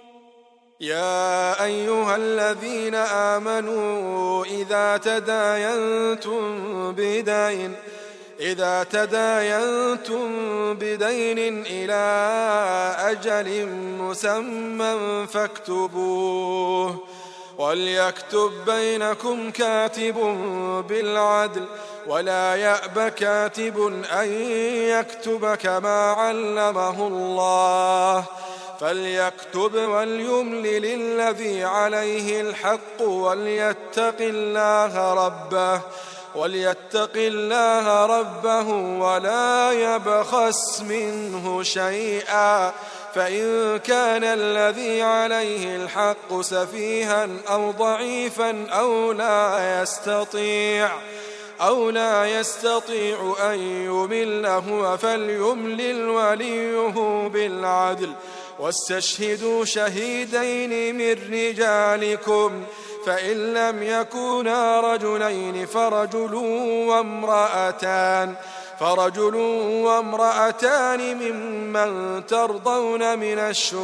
يا أيها الذين آمنوا إذا تداينتم بدين إذا تداينتم بدين إلى أجل مسمى فاكتبوه وليكتب بينكم كاتب بالعدل ولا يأب كاتب أن يكتب كما علمه الله فليكتب وليملل الذي عليه الحق وليتق الله ربه وليتق الله ربه ولا يبخس منه شيئا فإن كان الذي عليه الحق سفيها أو ضعيفا أو لا يستطيع أو لا يستطيع أن يمل هو فليملل وليه بالعدل واستشهدوا شهيدين من رجالكم فإن لم يكونا رجلين فرجل وامرأتان فرجل وامرأتان ممن ترضون من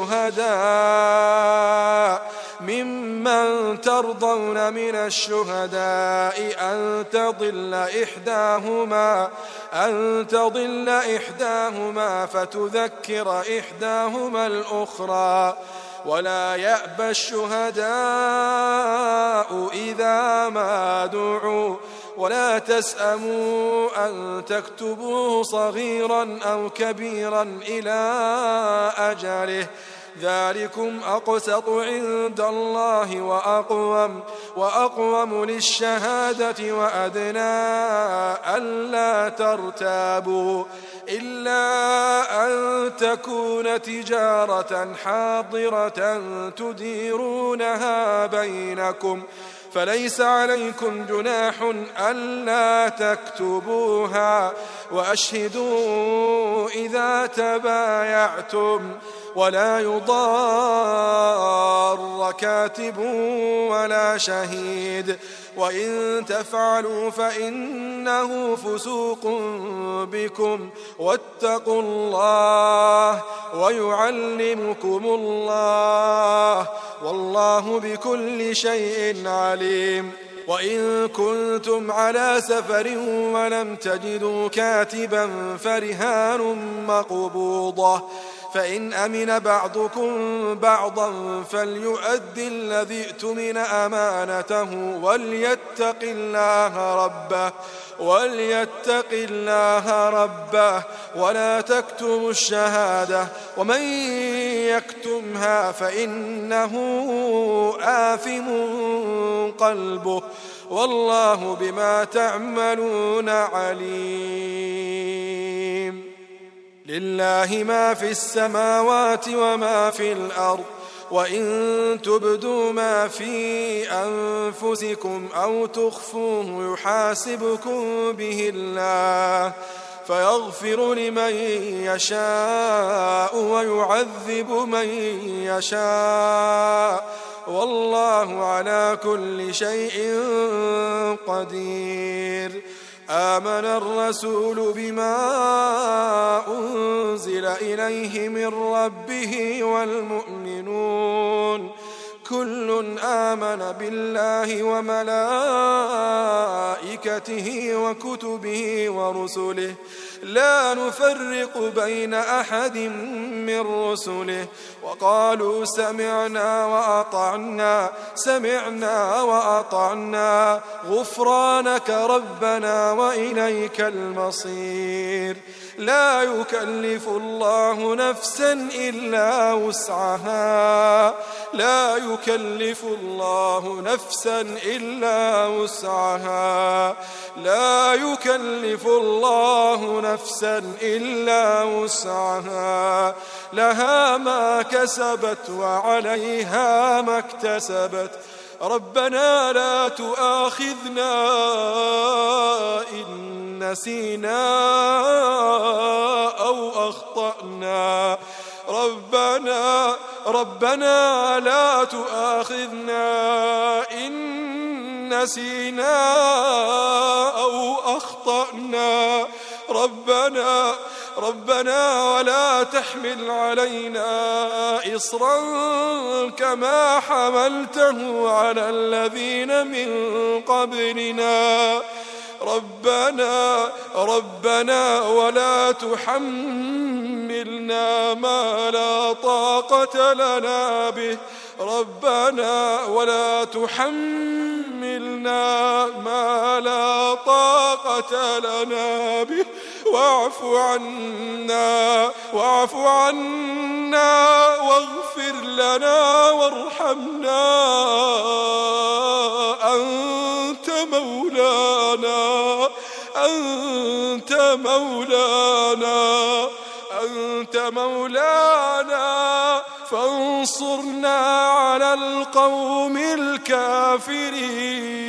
الشهداء ممن ترضون من الشهداء أن تضل إحداهما أن تضل إحداهما فتذكر إحداهما الأخرى ولا يأبى الشهداء إذا ما دعوا ولا تسأموا أن تكتبوه صغيرا أو كبيرا إلى أجله ذلكم أقسط عند الله وأقوم, وأقوم للشهادة وأدنى ألا ترتابوا إلا أن تكون تجارة حاضرة تديرونها بينكم فليس عليكم جناح ألا تكتبوها وأشهدوا إذا تبايعتم ولا يضار كاتب ولا شهيد وإن تفعلوا فإنه فسوق بكم واتقوا الله ويعلمكم الله والله بكل شيء عليم. وإن كنتم على سفر ولم تجدوا كاتبا فرهان مقبوضة فإن أمن بعضكم بعضا فليؤدي الذي اؤتمن أمانته وليتق الله ربه وليتق الله ربه ولا تكتموا الشهادة ومن يكتمها فإنه آثم قلبه والله بما تعملون عليم. لله ما في السماوات وما في الأرض وإن تبدوا ما في أنفسكم أو تخفوه يحاسبكم به الله فيغفر لمن يشاء ويعذب من يشاء والله على كل شيء قدير. آمن الرسول بما أنزل إليه من ربه والمؤمنون كل آمن بالله وملائكته وكتبه ورسله لا نفرق بين أحد من رسله وقالوا سمعنا وأطعنا سمعنا وأطعنا غفرانك ربنا وإليك المصير. لا يكلف الله نفسا إلا وسعها لا يكلف الله نفسا إلا وسعها لا يكلف الله نفسا إلا وسعها لها ما كسبت وعليها ما اكتسبت ربنا لا تؤاخذنا إن نسينا أو أخطأنا ربنا ربنا لا تؤاخذنا إن نسينا أو أخطأنا ربنا ربنا ولا تحمل علينا إصرا كما حملته على الذين من قبلنا ربنا ربنا ولا تحملنا ما لا طاقة لنا به ربنا ولا تحملنا ما لا طاقة لنا به واعف عنا واعف عنا واغفر لنا وارحمنا أنت مولانا أنت مولانا أنت مولانا فانصرنا على القوم الكافرين.